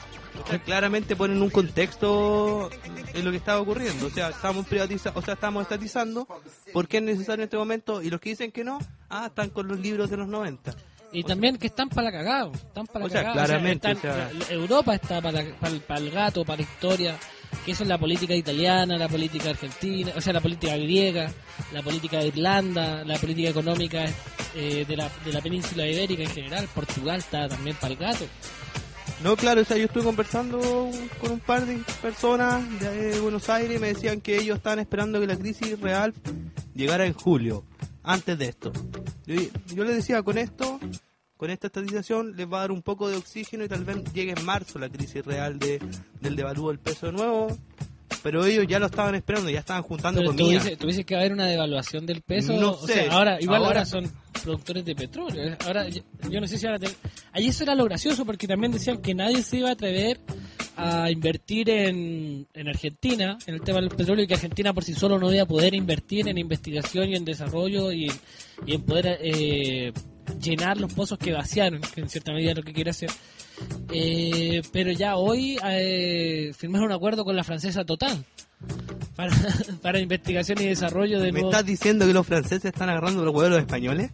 C: O sea, claramente ponen un contexto en lo que estaba ocurriendo. O sea, estamos privatizando, o sea, estamos estatizando. ¿Por qué es necesario en este momento? Y los que dicen que no, ah, están con los libros de los noventa.
A: Y también que están para la cagada, están para la
C: o sea,
A: cagada.
C: claramente,
A: o sea, están,
C: o sea...
A: Europa está para, para, para el gato, para la historia, que eso es la política italiana, la política argentina, o sea, la política griega, la política de Irlanda, la política económica eh, de, la, de la península ibérica en general. Portugal está también para el gato.
C: No, claro, o sea, yo estuve conversando con un par de personas de Buenos Aires y me decían que ellos estaban esperando que la crisis real llegara en julio, antes de esto. Yo, yo les decía, con esto, con esta estatización les va a dar un poco de oxígeno y tal vez llegue en marzo la crisis real de, del devalúo del peso de nuevo, pero ellos ya lo estaban esperando, ya estaban juntando
A: pero
C: comida.
A: ¿tú dices, ¿Tú dices que va a haber una devaluación del peso?
C: No
A: o
C: sé.
A: Sea, ahora, igual ahora,
C: ahora
A: son productores de petróleo. Ahora, yo, yo no sé si ahora... Te... Ahí eso era lo gracioso, porque también decían que nadie se iba a atrever a invertir en, en Argentina, en el tema del petróleo, y que Argentina por sí solo no iba a poder invertir en investigación y en desarrollo y, y en poder eh, llenar los pozos que vaciaron, que en cierta medida es lo que quiere hacer. Eh, pero ya hoy eh, firmaron un acuerdo con la francesa Total para, para investigación y desarrollo de
C: ¿Me
A: nuevos...
C: estás diciendo que los franceses están agarrando los huevos a los españoles?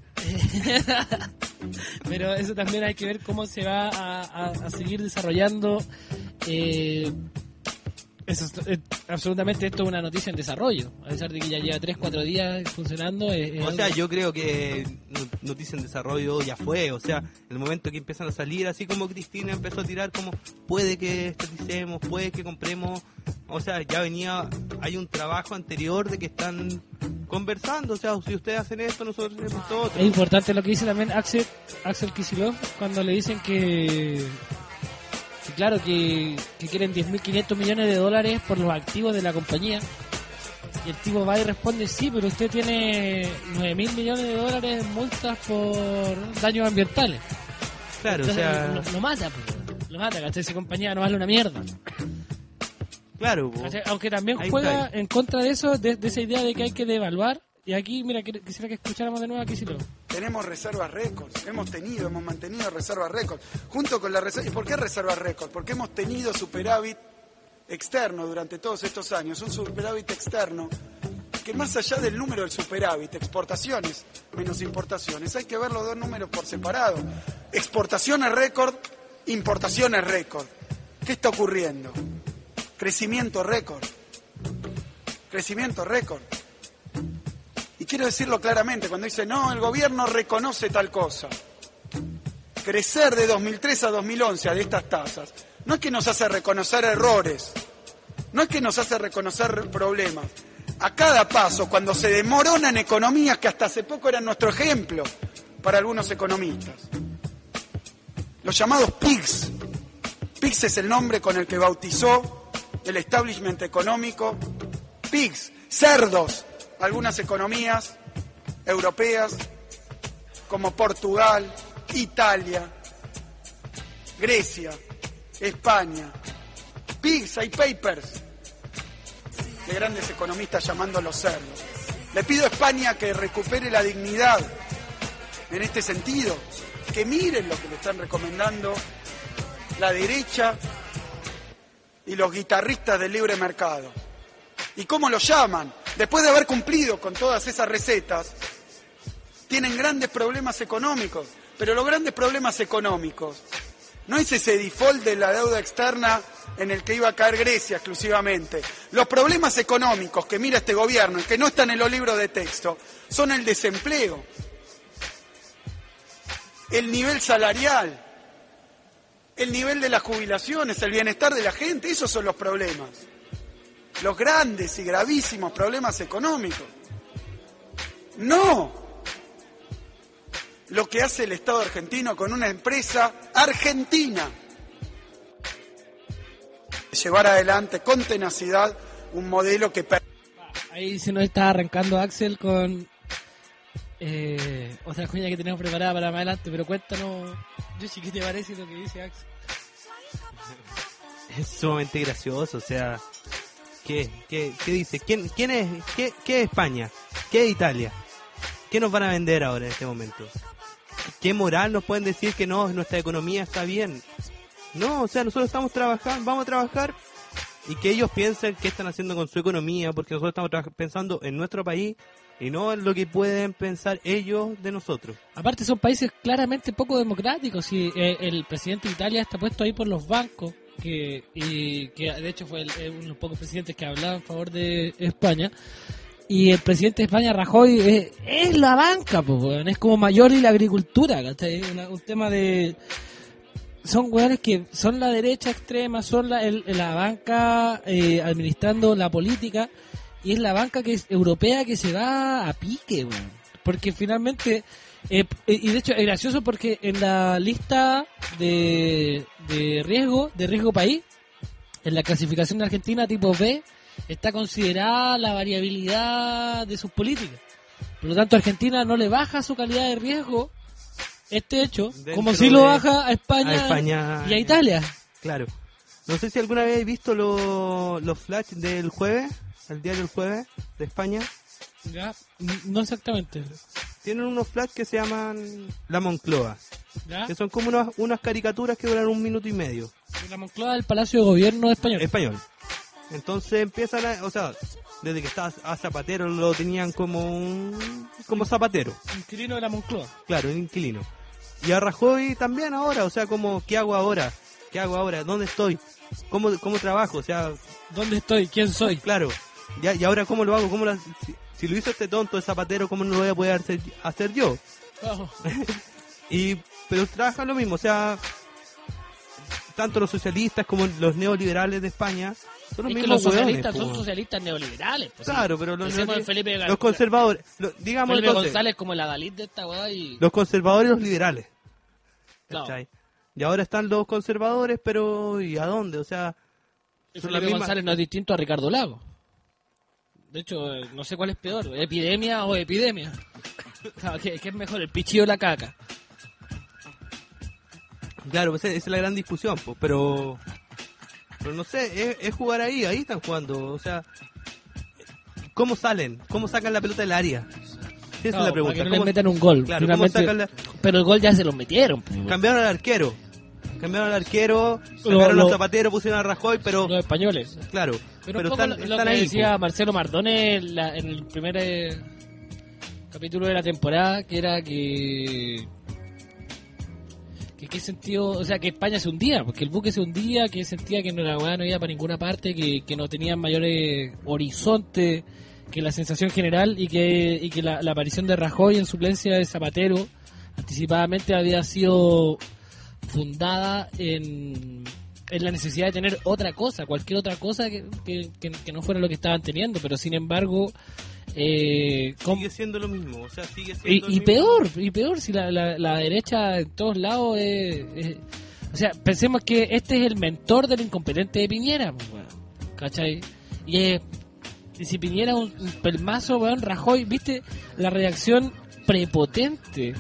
A: Pero eso también hay que ver cómo se va a, a, a seguir desarrollando. Eh, eso es, es, absolutamente esto es una noticia en desarrollo, a pesar de que ya lleva tres cuatro días funcionando. Es, es
C: O sea,
A: algo...
C: yo creo que noticia en desarrollo ya fue. O sea, el momento que empiezan a salir, así como Cristina empezó a tirar como puede que estaticemos, puede que compremos. O sea, ya venía, hay un trabajo anterior de que están conversando. O sea, si ustedes hacen esto, nosotros hacemos esto otro.
A: Es importante lo que dice también Axel, Axel Kicillof cuando le dicen que, que claro, que, que quieren diez mil quinientos millones de dólares por los activos de la compañía. Y el tipo va y responde, sí, pero usted tiene nueve mil millones de dólares en multas por daños ambientales.
C: Claro,
A: Entonces,
C: o sea...
A: Lo, lo mata, pues, lo mata, ¿cachai? Esa compañía no vale una mierda.
C: Claro, po.
A: Aunque también
C: Ahí
A: juega
C: está.
A: en contra de eso, de, de esa idea de que hay que devaluar. Y aquí, mira, quisiera que escucháramos de nuevo aquí, si lo...
F: Tenemos reservas récords, hemos tenido, hemos mantenido reservas récords. Junto con la reserva... ¿Y por qué reservas récords? Porque hemos tenido superávit externo durante todos estos años, un superávit externo que más allá del número del superávit, exportaciones menos importaciones, hay que ver los dos números por separado. Exportaciones récord, importaciones récord. ¿Qué está ocurriendo? Crecimiento récord. Crecimiento récord. Y quiero decirlo claramente, cuando dice, no, el gobierno reconoce tal cosa. Crecer de dos mil tres a dos mil once a de estas tasas, no es que nos hace reconocer errores, no es que nos hace reconocer problemas. A cada paso, cuando se demoronan economías que hasta hace poco eran nuestro ejemplo para algunos economistas. Los llamados P I G S. P I G S es el nombre con el que bautizó el establishment económico. P I G S, cerdos, algunas economías europeas como Portugal, Italia, Grecia, España. P I G S, hay papers de grandes economistas llamándolos cerdos. Le pido a España que recupere la dignidad en este sentido, que miren lo que le están recomendando la derecha y los guitarristas del libre mercado. ¿Y cómo lo llaman? Después de haber cumplido con todas esas recetas, tienen grandes problemas económicos, pero los grandes problemas económicos no es ese default de la deuda externa en el que iba a caer Grecia exclusivamente. Los problemas económicos que mira este gobierno y que no están en los libros de texto son el desempleo, el nivel salarial, el nivel de las jubilaciones, el bienestar de la gente. Esos son los problemas, los grandes y gravísimos problemas económicos. No lo que hace el Estado argentino con una empresa argentina. Llevar adelante con tenacidad un modelo que...
A: Ahí se nos está arrancando Axel con eh, otra cuña que tenemos preparada para más adelante, pero cuéntanos, Yoshi, ¿qué te parece lo que dice Axel?
C: Es sumamente gracioso, o sea, ¿qué, qué, qué dice? ¿Quién, quién es? ¿Qué, ¿Qué es España? ¿Qué es Italia? ¿Qué nos van a vender ahora en este momento? ¿Qué moral nos pueden decir que no, nuestra economía está bien? No, o sea, nosotros estamos trabajando, vamos a trabajar y que ellos piensen qué están haciendo con su economía, porque nosotros estamos traba- pensando en nuestro país y no en lo que pueden pensar ellos de nosotros.
A: Aparte son países claramente poco democráticos y eh, el presidente de Italia está puesto ahí por los bancos, que y que de hecho fue el, eh, uno de los pocos presidentes que hablaba en favor de España. Y el presidente de España, Rajoy, es, es la banca, pues, weón. Es como Mayor y la agricultura, ¿cachai? Una, un tema de... Son weones que son la derecha extrema, son la, el, la banca eh, administrando la política, y es la banca que es europea que se va a pique, weón. Porque finalmente... Eh, y de hecho es gracioso porque en la lista de, de riesgo, de riesgo país, en la clasificación de Argentina tipo B, está considerada la variabilidad de sus políticas. Por lo tanto, Argentina no le baja su calidad de riesgo este hecho,
C: Dentro
A: como si lo
C: de-
A: baja a España,
C: a España
A: y a Italia.
C: Claro. No sé si alguna vez habéis visto lo- los flash del jueves, el diario del jueves de España.
A: Ya, n- no exactamente.
C: Tienen unos flash que se llaman La Moncloa.
A: ¿Ya?
C: que son como unas, unas caricaturas que duran un minuto y medio.
A: De la Moncloa del Palacio de Gobierno español.
C: Español. Entonces empiezan a, o sea, desde que estaba a Zapatero lo tenían como un, como Zapatero.
A: Inquilino de la Moncloa.
C: Claro, un inquilino. Y a Rajoy también ahora, o sea, como, ¿qué hago ahora? ¿Qué hago ahora? ¿Dónde estoy? ¿Cómo, cómo trabajo? O sea,
A: ¿dónde estoy? ¿Quién soy?
C: claro. Ya, y ahora, ¿cómo lo hago? ¿Cómo la, si, si lo hizo este tonto de Zapatero, ¿cómo no lo voy a poder hacer, hacer yo?
A: Oh.
C: y Pero trabajan lo mismo, o sea, tanto los socialistas como los neoliberales de España son los
A: es que
C: mismos
A: los socialistas
C: hueones,
A: son
C: po.
A: socialistas neoliberales. Pues,
C: Claro,
A: sí.
C: pero los,
A: Decimos
C: neoli-
A: Felipe Gar-
C: los conservadores, lo- digamos
A: Felipe
C: entonces,
A: González como la Dalit de esta weá y...
C: los conservadores y los liberales.
A: Claro.
C: ¿Cachai? Y ahora están los conservadores, pero ¿y a dónde? O sea,
A: Y
C: son
A: Felipe
C: las mismas-
A: González no es distinto a Ricardo Lago. De hecho, eh, no sé cuál es peor, epidemia o epidemia. Claro, ¿qué, qué es mejor, el pichillo o la caca?
C: Claro, pues esa es la gran discusión, pues, pero pero no sé, es, es jugar ahí, ahí están jugando, o sea, ¿cómo salen? ¿Cómo sacan la pelota del área? Esa es
A: Claro,
C: la pregunta.
A: para que no
C: ¿Cómo-
A: les metan un gol.
C: Claro, ¿cómo
A: finalmente.
C: sacan la-
A: Pero el gol ya se lo metieron. pues.
C: Cambiaron al arquero, cambiaron al arquero,
A: Lo-
C: sacaron
A: lo-
C: a Zapatero, pusieron a Rajoy, pero
A: Los españoles.
C: claro,
A: Pero,
C: pero
A: un poco
C: están,
A: lo, lo
C: están
A: que
C: ahí.
A: decía
C: po.
A: Marcelo Mardones en, la- en el primer eh, capítulo de la temporada, que era que... que qué sentido, o sea, que España se hundía, porque el buque se hundía, que sentía que no, la weá no iba para ninguna parte, que, que no tenían mayores horizontes que la sensación general, y que, y que la, la aparición de Rajoy en suplencia de Zapatero anticipadamente había sido fundada en, en la necesidad de tener otra cosa, cualquier otra cosa que, que, que- que no fuera lo que estaban teniendo, pero sin embargo eh, com-
C: Sigue siendo lo mismo, o sea, sigue siendo
A: y,
C: el
A: y
C: mismo.
A: peor, y peor si la, la, la derecha en todos lados es, es- o sea, pensemos que este es el mentor del incompetente de Piñera, pues, weón, ¿cachai? Y, es- y si Piñera es un, un pelmazo, weón, Rajoy, ¿viste? La reacción prepotente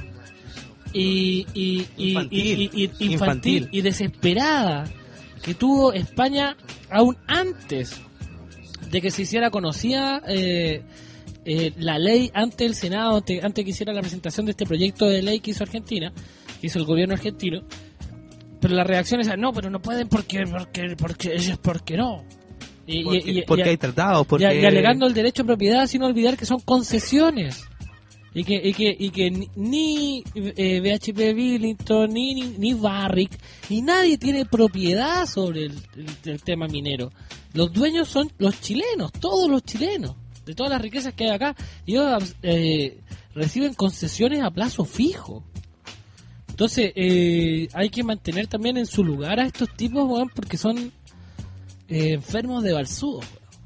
A: y, y, y,
C: Infantil.
A: y- y- y- infantil,
C: Infantil.
A: y desesperada que tuvo España aún antes de que se hiciera conocida eh, eh, la ley ante el Senado, ante, antes que hiciera la presentación de este proyecto de ley que hizo Argentina, que hizo el gobierno argentino. Pero la reacción es, no, pero no pueden porque, porque, porque ellos, porque no. Y,
C: Porque,
A: y- y-
C: porque
A: y-
C: hay tratados,
A: y-
C: porque...
A: y alegando el derecho a propiedad sin olvidar que son concesiones. Y que, y que, y que ni- ni eh, B H P Billington, ni, ni, ni Barrick, ni nadie tiene propiedad sobre el, el- el tema minero. Los dueños son los chilenos, todos los chilenos, de todas las riquezas que hay acá. Y ellos eh, reciben concesiones a plazo fijo. Entonces, eh, hay que mantener también en su lugar a estos tipos, weón, porque son eh, enfermos de balsudos.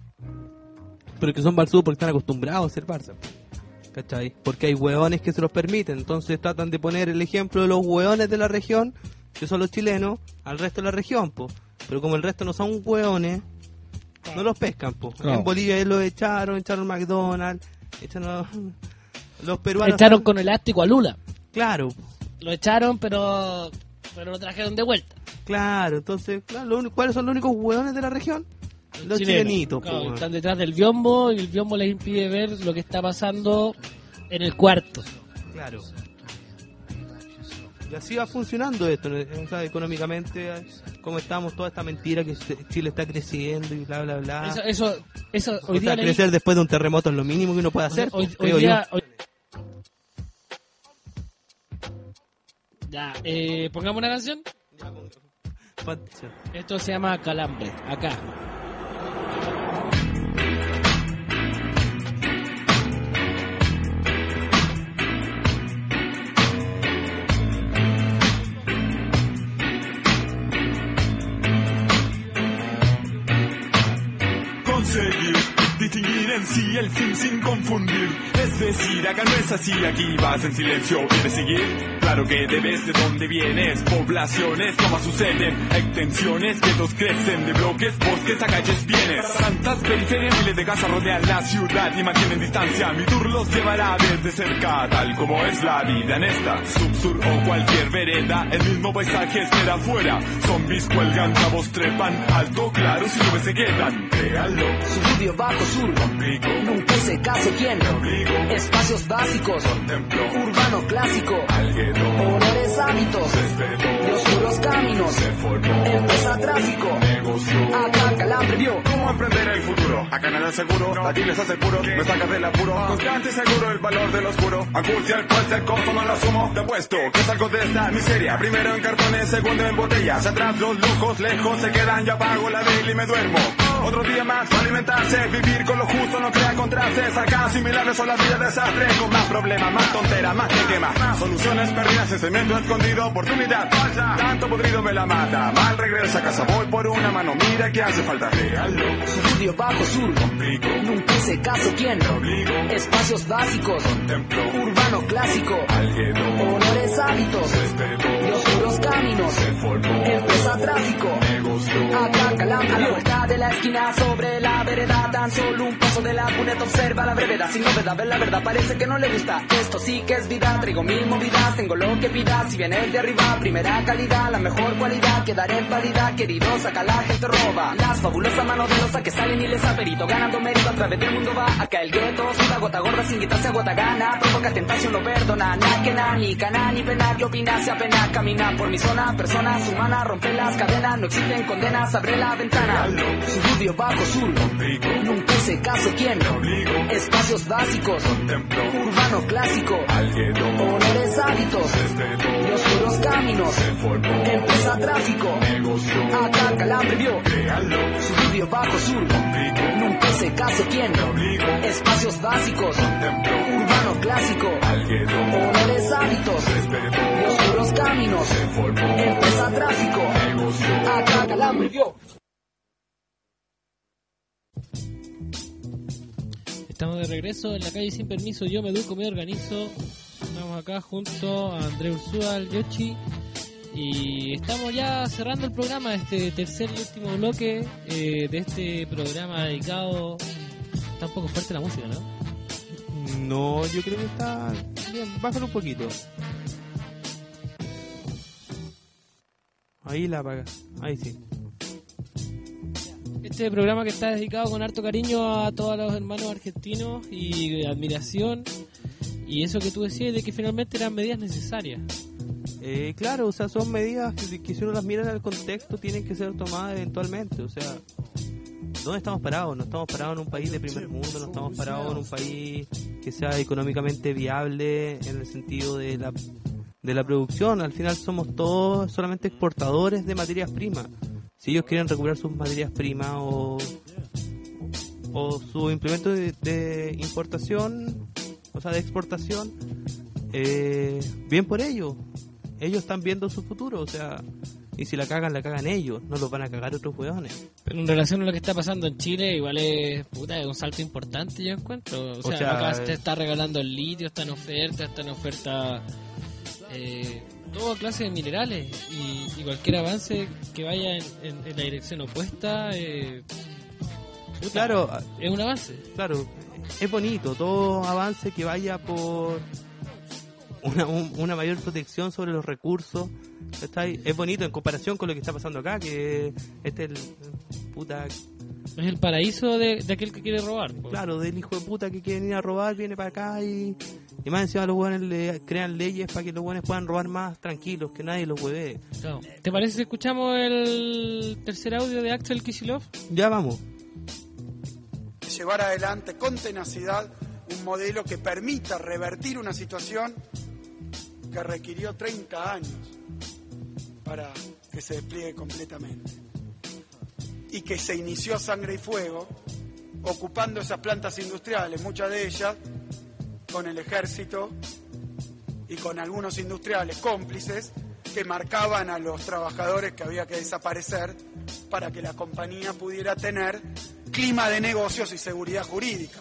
C: Pero que son balsudos porque están acostumbrados a ser Barça. ¿Cachai? Porque hay hueones que se los permiten. Entonces tratan de poner el ejemplo de los hueones de la región, que son los chilenos, al resto de la región, po. Pero como el resto no son hueones, no los pescan, po.
A: Claro.
C: En Bolivia los echaron, echaron McDonald's, echaron a- los peruanos.
A: Echaron con elástico a Lula.
C: Claro,
A: Lo echaron, pero pero lo trajeron de vuelta.
C: claro. Entonces, claro, lo único- ¿cuáles son los únicos hueones de la región? Los
A: Chilenos.
C: chilenitos, po,
A: Claro,
C: weón.
A: están detrás del biombo y el biombo les impide ver lo que está pasando en el cuarto.
C: Claro. Y así va funcionando esto, ¿no? O sea, económicamente, como estamos, toda esta mentira que se- Chile está creciendo y bla, bla, bla.
A: Eso, eso, eso
C: O
A: hoy
C: sea,
A: día leí-
C: crecer después de un terremoto es lo mínimo que uno puede
A: o sea,
C: hacer,
A: hoy,
C: pues,
A: hoy
C: creo
A: día,
C: yo.
A: hoy- Ya, eh, pongamos una canción. Esto se llama Calambre, acá.
G: Conseguir distinguir en sí el fin sin confundir. Es decir, acá no es así, aquí vas en silencio y de seguir. Claro que debes de dónde vienes, poblaciones, como suceden, extensiones, guetos crecen de bloques, bosques a calles vienes. Tantas periferias, miles de casas rodean la ciudad y mantienen distancia. Mi tour los llevará a ver de cerca, tal como es la vida en esta subsur o cualquier vereda. El mismo paisaje espera afuera, zombies cuelgan, cabos trepan, alto claro si nubes se quedan. Créanlo,
H: Suburbio bajo sur,
G: conmigo,
H: nunca se case quien,
G: obligo,
H: espacios básicos,
G: contemplo,
H: urbano clásico,
G: alguien
H: honores hábitos de oscuros caminos, empresa tráfico, acá Calambre vio
G: ¿Cómo emprender el futuro? Acá nada es seguro, aquí les aseguro, me sacas del apuro, constante y seguro el valor del oscuro, angustia el cual el costo no lo asumo, te apuesto que salgo de esta miseria, primero en cartones, segundo en botellas, atrás los lujos lejos se quedan, ya pago la bill y me duermo, otro día más alimentarse, vivir con lo justo, no crea contrastes, acá similares son la vida desastre, con más problemas, más tontera, más que quema, soluciones perdidas en cemento escondido, oportunidad falsa, tanto podrido me la mata, mal regreso a casa, voy por una mano, mira que hace falta, realo,
H: suburbio bajo sur,
G: complico,
H: nunca hice caso quién,
G: me obligo,
H: espacios básicos,
G: contemplo,
H: urbano clásico,
G: alguedo,
H: honores hábitos
G: respeto,
H: de oscuros caminos,
G: se formó,
H: empresa tráfico,
G: negocio,
H: acá Calambre, a la vuelta de la esquina sobre la vereda, tan solo un paso de la cuneta, observa la brevedad, sin novedad, ver la verdad, parece que no le gusta, esto sí que es vida, traigo mil movidas, tengo lo que pidas, si vienes de arriba, primera calidad, la mejor cualidad, quedaré en paridad, querido, saca la gente roba, las fabulosas manos de losa que salen y les aperito, ganando mérito a través del mundo va, acá el gueto, suda gota gorda, sin quitarse gota gana, provoca tentación, no perdona, na que na, ni cana, ni pena, que opina, se apena, camina por mi zona, personas humanas, rompe las cadenas, no existen condenas, abre la ventana, suburbio bajo sur,
G: complico,
H: nunca hice caso quién,
G: me obligo,
H: espacios básicos,
G: contemplo,
H: urbano clásico,
G: alguedo,
H: honores hábitos
G: respeto,
H: de oscuros caminos,
G: se formó,
H: empresa tráfico,
G: negocio,
H: acá Calambre vio,
G: realo,
H: suburbio bajo sur,
G: complico,
H: nunca hice caso quién,
G: me obligo,
H: espacios básicos,
G: contemplo,
H: urbano clásico,
G: alguedo,
H: honores hábitos
G: respeto,
H: de oscuros caminos,
G: se formó,
H: empresa tráfico,
G: negocio,
H: acá Calambre vio.
A: Estamos de regreso en la calle sin permiso. Yo me educo, me organizo. Estamos acá junto a André Ursúa, al Yoshi. Y estamos ya cerrando el programa, este tercer y último bloque eh, de este programa dedicado. Está un poco fuerte la música, ¿no?
C: No, yo creo que está bien, bájalo un poquito. Ahí la apaga, ahí sí.
A: Este programa que está dedicado con harto cariño a todos los hermanos argentinos y admiración. Y eso que tú decías de que finalmente eran medidas necesarias.
C: Eh, claro, o sea, son medidas que, que si uno las mira en el contexto tienen que ser tomadas eventualmente. O sea, ¿dónde estamos parados? No estamos parados en un país de primer mundo, no estamos parados en un país que sea económicamente viable en el sentido de la, de la producción. Al final somos todos solamente exportadores de materias primas. Si ellos quieren recuperar sus materias primas o, o su implemento de, de importación, o sea, de exportación, eh, bien por ellos. Ellos están viendo su futuro, o sea, y si la cagan, la cagan ellos, no los van a cagar otros hueones.
A: Pero en relación a lo que está pasando en Chile, igual es, puta, es un salto importante, yo encuentro. O sea,
C: O sea,
A: acá se está regalando el litio, está en oferta, está en oferta eh, toda clase de minerales. Y, y cualquier avance que vaya en, en, en la dirección opuesta, eh, puta,
C: Claro,
A: es un avance.
C: claro, es bonito, todo avance que vaya por una, un- una mayor protección sobre los recursos, ¿cachai? Es bonito en comparación con lo que está pasando acá, que este es el puta,
A: Es el paraíso de, de aquel que quiere robar. po.
C: claro, del hijo de puta que quiere venir a robar, viene para acá y, y más encima los hueones le crean leyes para que los hueones puedan robar más tranquilos, que nadie los hueve.
A: Claro. ¿Te parece si escuchamos el tercer audio de Axel Kicillof?
C: Ya vamos.
F: Llevar adelante con tenacidad un modelo que permita revertir una situación que requirió treinta años para que se despliegue completamente y que se inició a sangre y fuego ocupando esas plantas industriales, muchas de ellas con el ejército y con algunos industriales cómplices que marcaban a los trabajadores que había que desaparecer para que la compañía pudiera tener clima de negocios y seguridad jurídica.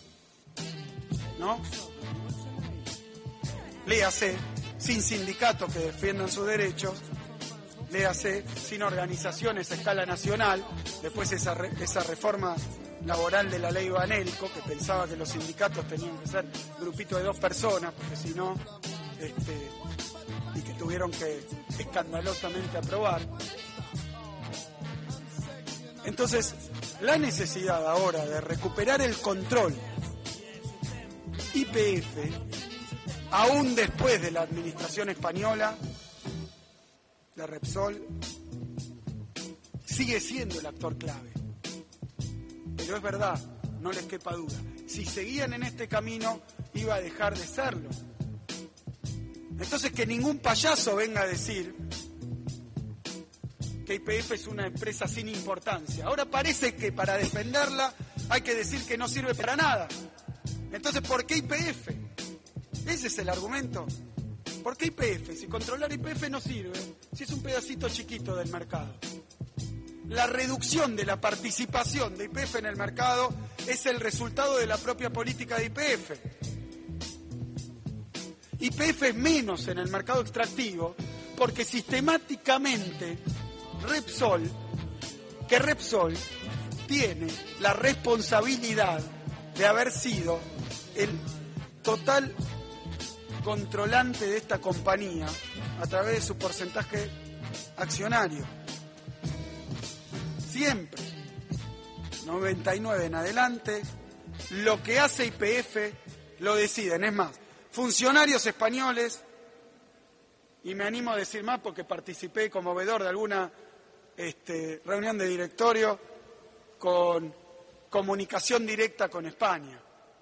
F: ¿No? Léase, sin sindicatos que defiendan sus derechos, léase, sin organizaciones a escala nacional, después esa, re, esa reforma laboral de la ley Banérico, que pensaba que los sindicatos tenían que ser grupitos de dos personas, porque si no, este, y que tuvieron que escandalosamente aprobar. Entonces, la necesidad ahora de recuperar el control Y P F aún después de la administración española de Repsol, sigue siendo el actor clave. Pero es verdad, no les quepa duda, si seguían en este camino iba a dejar de serlo. Entonces que ningún payaso venga a decir que Y P F es una empresa sin importancia. Ahora parece que para defenderla hay que decir que no sirve para nada. Entonces, ¿por qué Y P F? Ese es el argumento. ¿Por qué Y P F? Si controlar Y P F no sirve, si es un pedacito chiquito del mercado. La reducción de la participación de Y P F en el mercado es el resultado de la propia política de Y P F. Y P F es menos en el mercado extractivo porque sistemáticamente Repsol, que Repsol tiene la responsabilidad de haber sido el total controlante de esta compañía a través de su porcentaje accionario. Siempre, noventa y nueve en adelante, lo que hace Y P F lo deciden. Es más, funcionarios españoles, y me animo a decir más porque participé como veedor de alguna este, reunión de directorio con comunicación directa con España.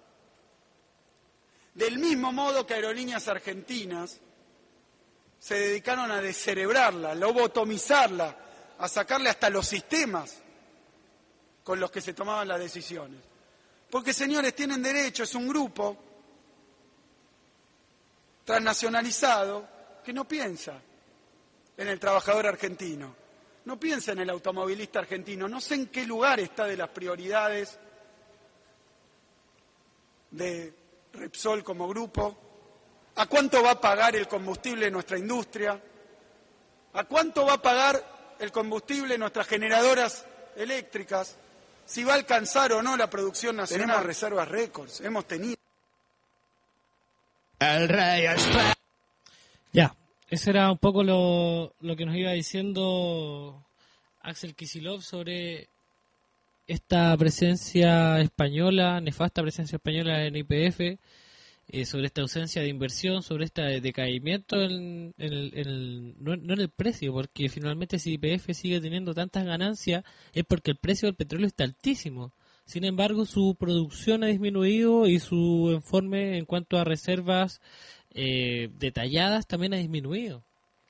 F: Del mismo modo que Aerolíneas Argentinas se dedicaron a descerebrarla, a lobotomizarla, a sacarle hasta los sistemas con los que se tomaban las decisiones. Porque, señores, tienen derecho, es un grupo transnacionalizado que no piensa en el trabajador argentino, no piensa en el automovilista argentino, no sé en qué lugar está de las prioridades de Repsol como grupo, a cuánto va a pagar el combustible nuestra industria, a cuánto va a pagar el combustible nuestras generadoras eléctricas, si va a alcanzar o no la producción nacional. Tenemos reservas récords, hemos tenido.
A: El rey está... Ya, eso era un poco lo, lo que nos iba diciendo Axel Kicillof sobre esta presencia española, nefasta presencia española en Y P F, eh, sobre esta ausencia de inversión, sobre este decaimiento en, en el, en el, no, no en el precio, porque finalmente si Y P F sigue teniendo tantas ganancias es porque el precio del petróleo está altísimo. Sin embargo, su producción ha disminuido y su informe en cuanto a reservas eh, detalladas también ha disminuido.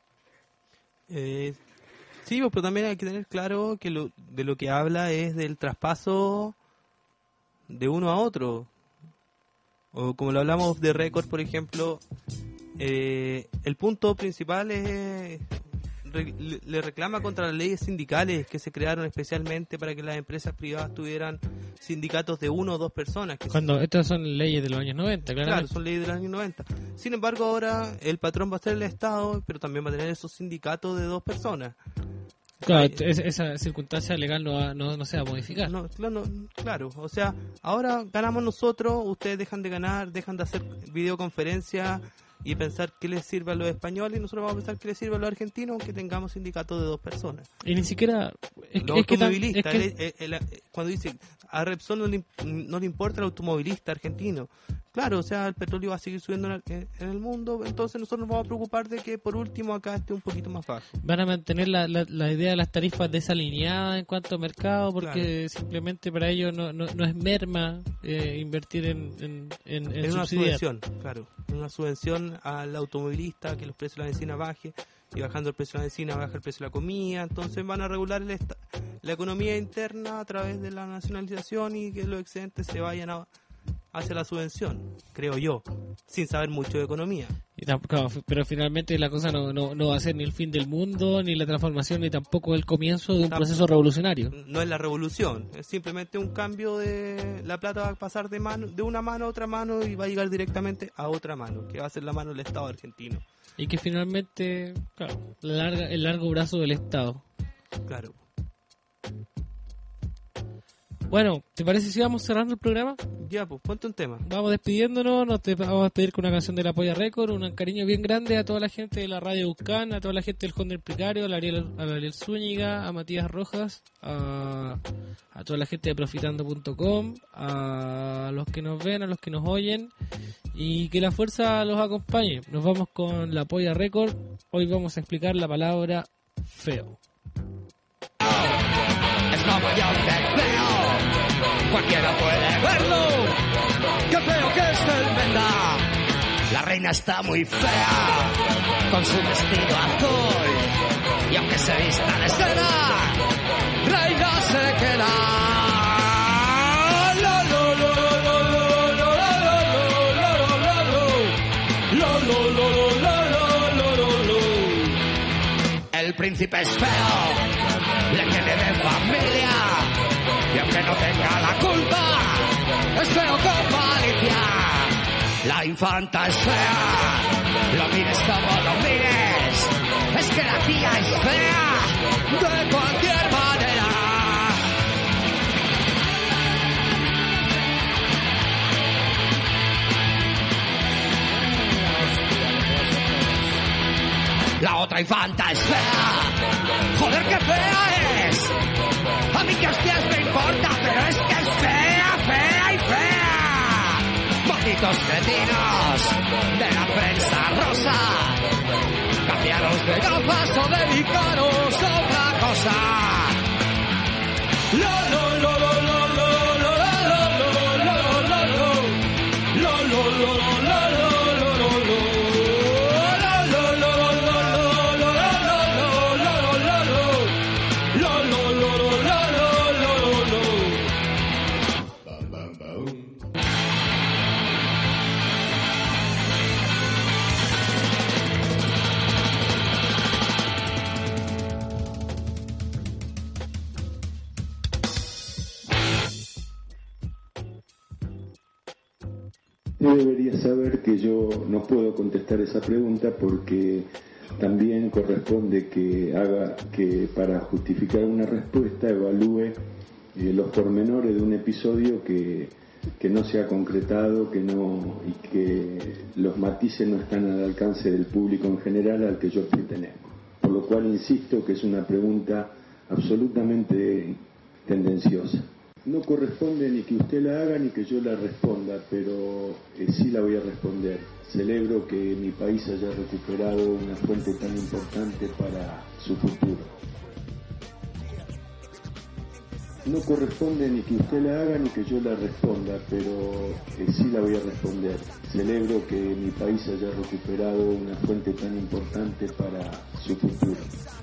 C: Eh, sí, pero también hay que tener claro que lo, de lo que habla es del traspaso de uno a otro. O como lo hablamos de récord, por ejemplo, eh, el punto principal es... le reclama contra las leyes sindicales que se crearon especialmente para que las empresas privadas tuvieran sindicatos de uno o dos personas. Que
A: Cuando se... estas son leyes de los años noventa, claramente.
C: Claro, son leyes de los años noventa. Sin embargo, ahora el patrón va a ser el Estado, pero también va a tener esos sindicatos de dos personas.
A: Claro, Ay, esa, esa circunstancia legal no, va, no, no se va a modificar.
C: No, claro, no, claro, o sea, ahora ganamos nosotros, ustedes dejan de ganar, dejan de hacer videoconferencias y pensar qué les sirve a los españoles y nosotros vamos a pensar qué les sirve a los argentinos aunque tengamos sindicatos de dos personas.
A: Y ni siquiera... Es,
C: los
A: es
C: automovilistas,
A: que, es que...
C: el, el, el, cuando dice a Repsol no le, no le importa el automovilista argentino. Claro, o sea, el petróleo va a seguir subiendo en el, en el mundo, entonces nosotros nos vamos a preocupar de que por último acá esté un poquito más bajo.
A: Van a mantener la, la, la idea de las tarifas desalineadas en cuanto a mercado, porque claro, simplemente para ellos no, no, no es merma eh, invertir en, en, en, en
C: es una
A: subsidiar.
C: subvención, claro, una subvención al automovilista, que los precios de la benzina bajen, y bajando el precio de la benzina baja el precio de la comida, entonces van a regular el esta, la economía interna a través de la nacionalización y que los excedentes se vayan a... hacia la subvención, creo yo, sin saber mucho de economía.
A: Y claro, pero finalmente la cosa no, no, no va a ser ni el fin del mundo, ni la transformación, ni tampoco el comienzo de un tampoco, proceso revolucionario.
C: No es la revolución, es simplemente un cambio de... La plata va a pasar de mano de una mano a otra mano y va a llegar directamente a otra mano, que va a ser la mano del Estado argentino.
A: Y que finalmente, claro, la larga, el largo brazo del Estado.
C: Claro.
A: Bueno, ¿te parece si vamos cerrando el programa?
C: Ya, pues, ponte un tema.
A: Vamos despidiéndonos, nos te, vamos a despedir con una canción de la Polla Record, un cariño bien grande a toda la gente de la radio Ucán, a toda la gente del Conde del Precario, a Ariel, a Ariel Zúñiga, a Matías Rojas, a, a toda la gente de profitando punto com, a los que nos ven, a los que nos oyen, y que la fuerza los acompañe. Nos vamos con la Polla Record. Hoy vamos a explicar la palabra feo.
I: Es como yo te veo, cualquiera puede verlo. Qué feo que es tremenda. La reina está muy fea, con su vestido azul. Y aunque se vista de seda, reina se queda. Lo, lo, lo, lo, lo, lo, lo, lo, lo, lo, lo, lo, lo. El príncipe es feo, le tiene de familia, y aunque no tenga la culpa, es feo con malicia. La infanta es fea, lo mires como lo mires, es que la tía es fea de cualquier manera. La otra infanta es fea, joder qué fea es. A mí que hostias me importa, pero es que es fea, fea y fea. Malditos cretinos de la prensa rosa, cambiaros de gafas o dedicaros a otra cosa. Lo, lo, lo, lo, lo, lo, lo, lo, lo, lo, lo, lo, lo, lo, lo, lo, lo.
B: Usted debería saber que yo no puedo contestar esa pregunta porque también corresponde que haga que para justificar una respuesta evalúe eh, los pormenores de un episodio que, que no se ha concretado, que no y que los matices no están al alcance del público en general al que yo pertenezco. Por lo cual insisto que es una pregunta absolutamente tendenciosa. No corresponde ni que usted la haga ni que yo la responda, pero eh, sí la voy a responder. Celebro que mi país haya recuperado una fuente tan importante para su futuro. No corresponde ni que usted la haga ni que yo la responda, pero eh, sí la voy a responder. Celebro que mi país haya recuperado una fuente tan importante para su futuro.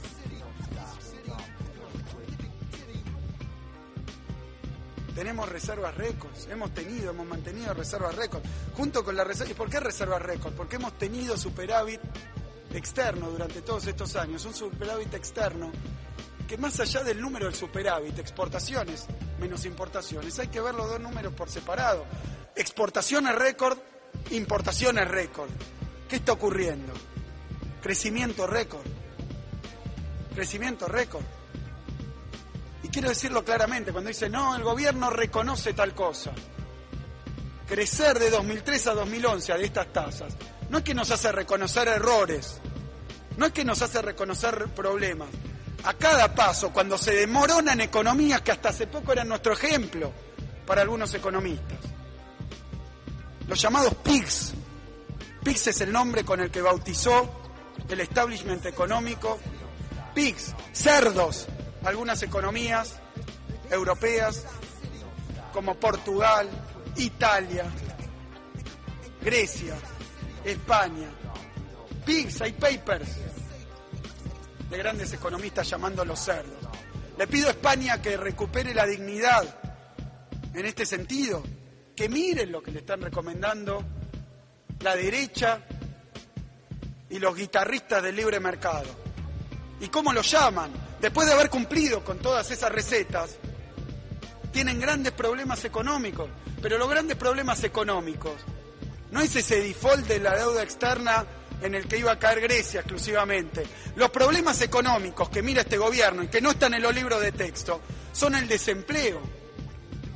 F: Tenemos reservas récords, hemos tenido, hemos mantenido reservas récords, junto con la reserva. ¿Y por qué reservas récords? Porque hemos tenido superávit externo durante todos estos años, un superávit externo que más allá del número del superávit, exportaciones menos importaciones, hay que ver los dos números por separado. Exportaciones récord, importaciones récord. ¿Qué está ocurriendo? Crecimiento récord, crecimiento récord. Y quiero decirlo claramente, cuando dice, no, el gobierno reconoce tal cosa. Crecer de dos mil tres a dos mil once de estas tasas, no es que nos hace reconocer errores, no es que nos hace reconocer problemas. A cada paso, cuando se desmoronan economías que hasta hace poco eran nuestro ejemplo para algunos economistas. Los llamados P I G S. P I G S es el nombre con el que bautizó el establishment económico. P I G S, cerdos. Algunas economías europeas como Portugal, Italia, Grecia, España. P I G S, hay papers de grandes economistas llamándolos cerdos. Le pido a España que recupere la dignidad en este sentido, que miren lo que le están recomendando la derecha y los guitarristas del libre mercado. ¿Y cómo lo llaman? Después de haber cumplido con todas esas recetas, tienen grandes problemas económicos. Pero los grandes problemas económicos no es ese default de la deuda externa en el que iba a caer Grecia exclusivamente. Los problemas económicos que mira este gobierno y que no están en los libros de texto son el desempleo,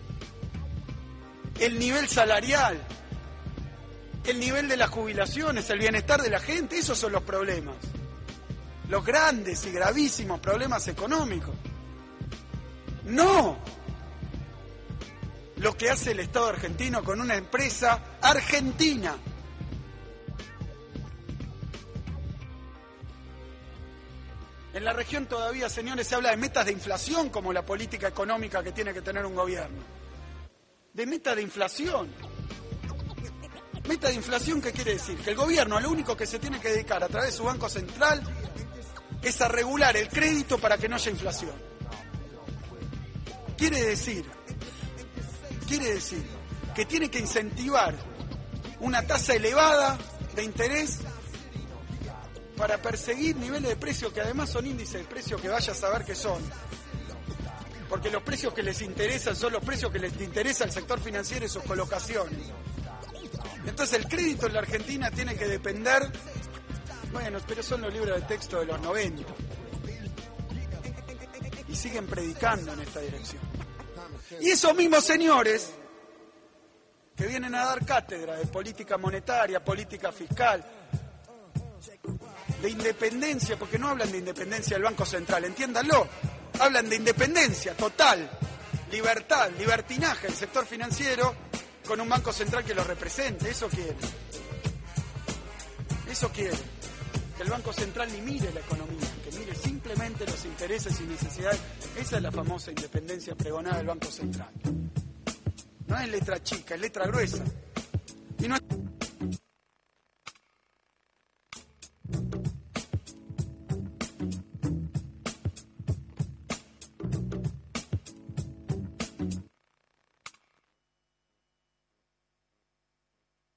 F: el nivel salarial, el nivel de las jubilaciones, el bienestar de la gente. Esos son los problemas, los grandes y gravísimos problemas económicos. No lo que hace el Estado argentino con una empresa argentina. En la región todavía, señores, se habla de metas de inflación como la política económica que tiene que tener un gobierno. De meta de inflación. Meta de inflación, ¿qué quiere decir? Que el gobierno a lo único que se tiene que dedicar a través de su Banco Central es a regular el crédito para que no haya inflación. Quiere decir, quiere decir que tiene que incentivar una tasa elevada de interés para perseguir niveles de precios que además son índices de precios que vaya a saber qué son. Porque los precios que les interesan son los precios que les interesa al sector financiero y sus colocaciones. Entonces el crédito en la Argentina tiene que depender, bueno, pero son los libros de texto de los noventa. Y siguen predicando en esta dirección. Y esos mismos señores que vienen a dar cátedra de política monetaria, política fiscal, de independencia, porque no hablan de independencia del Banco Central, entiéndanlo, hablan de independencia total, libertad, libertinaje del sector financiero con un Banco Central que lo represente. Eso quiere. Eso quiere. Que el Banco Central ni mire la economía, que mire simplemente los intereses y necesidades. Esa es la famosa independencia pregonada del Banco Central. No es letra chica, es letra gruesa.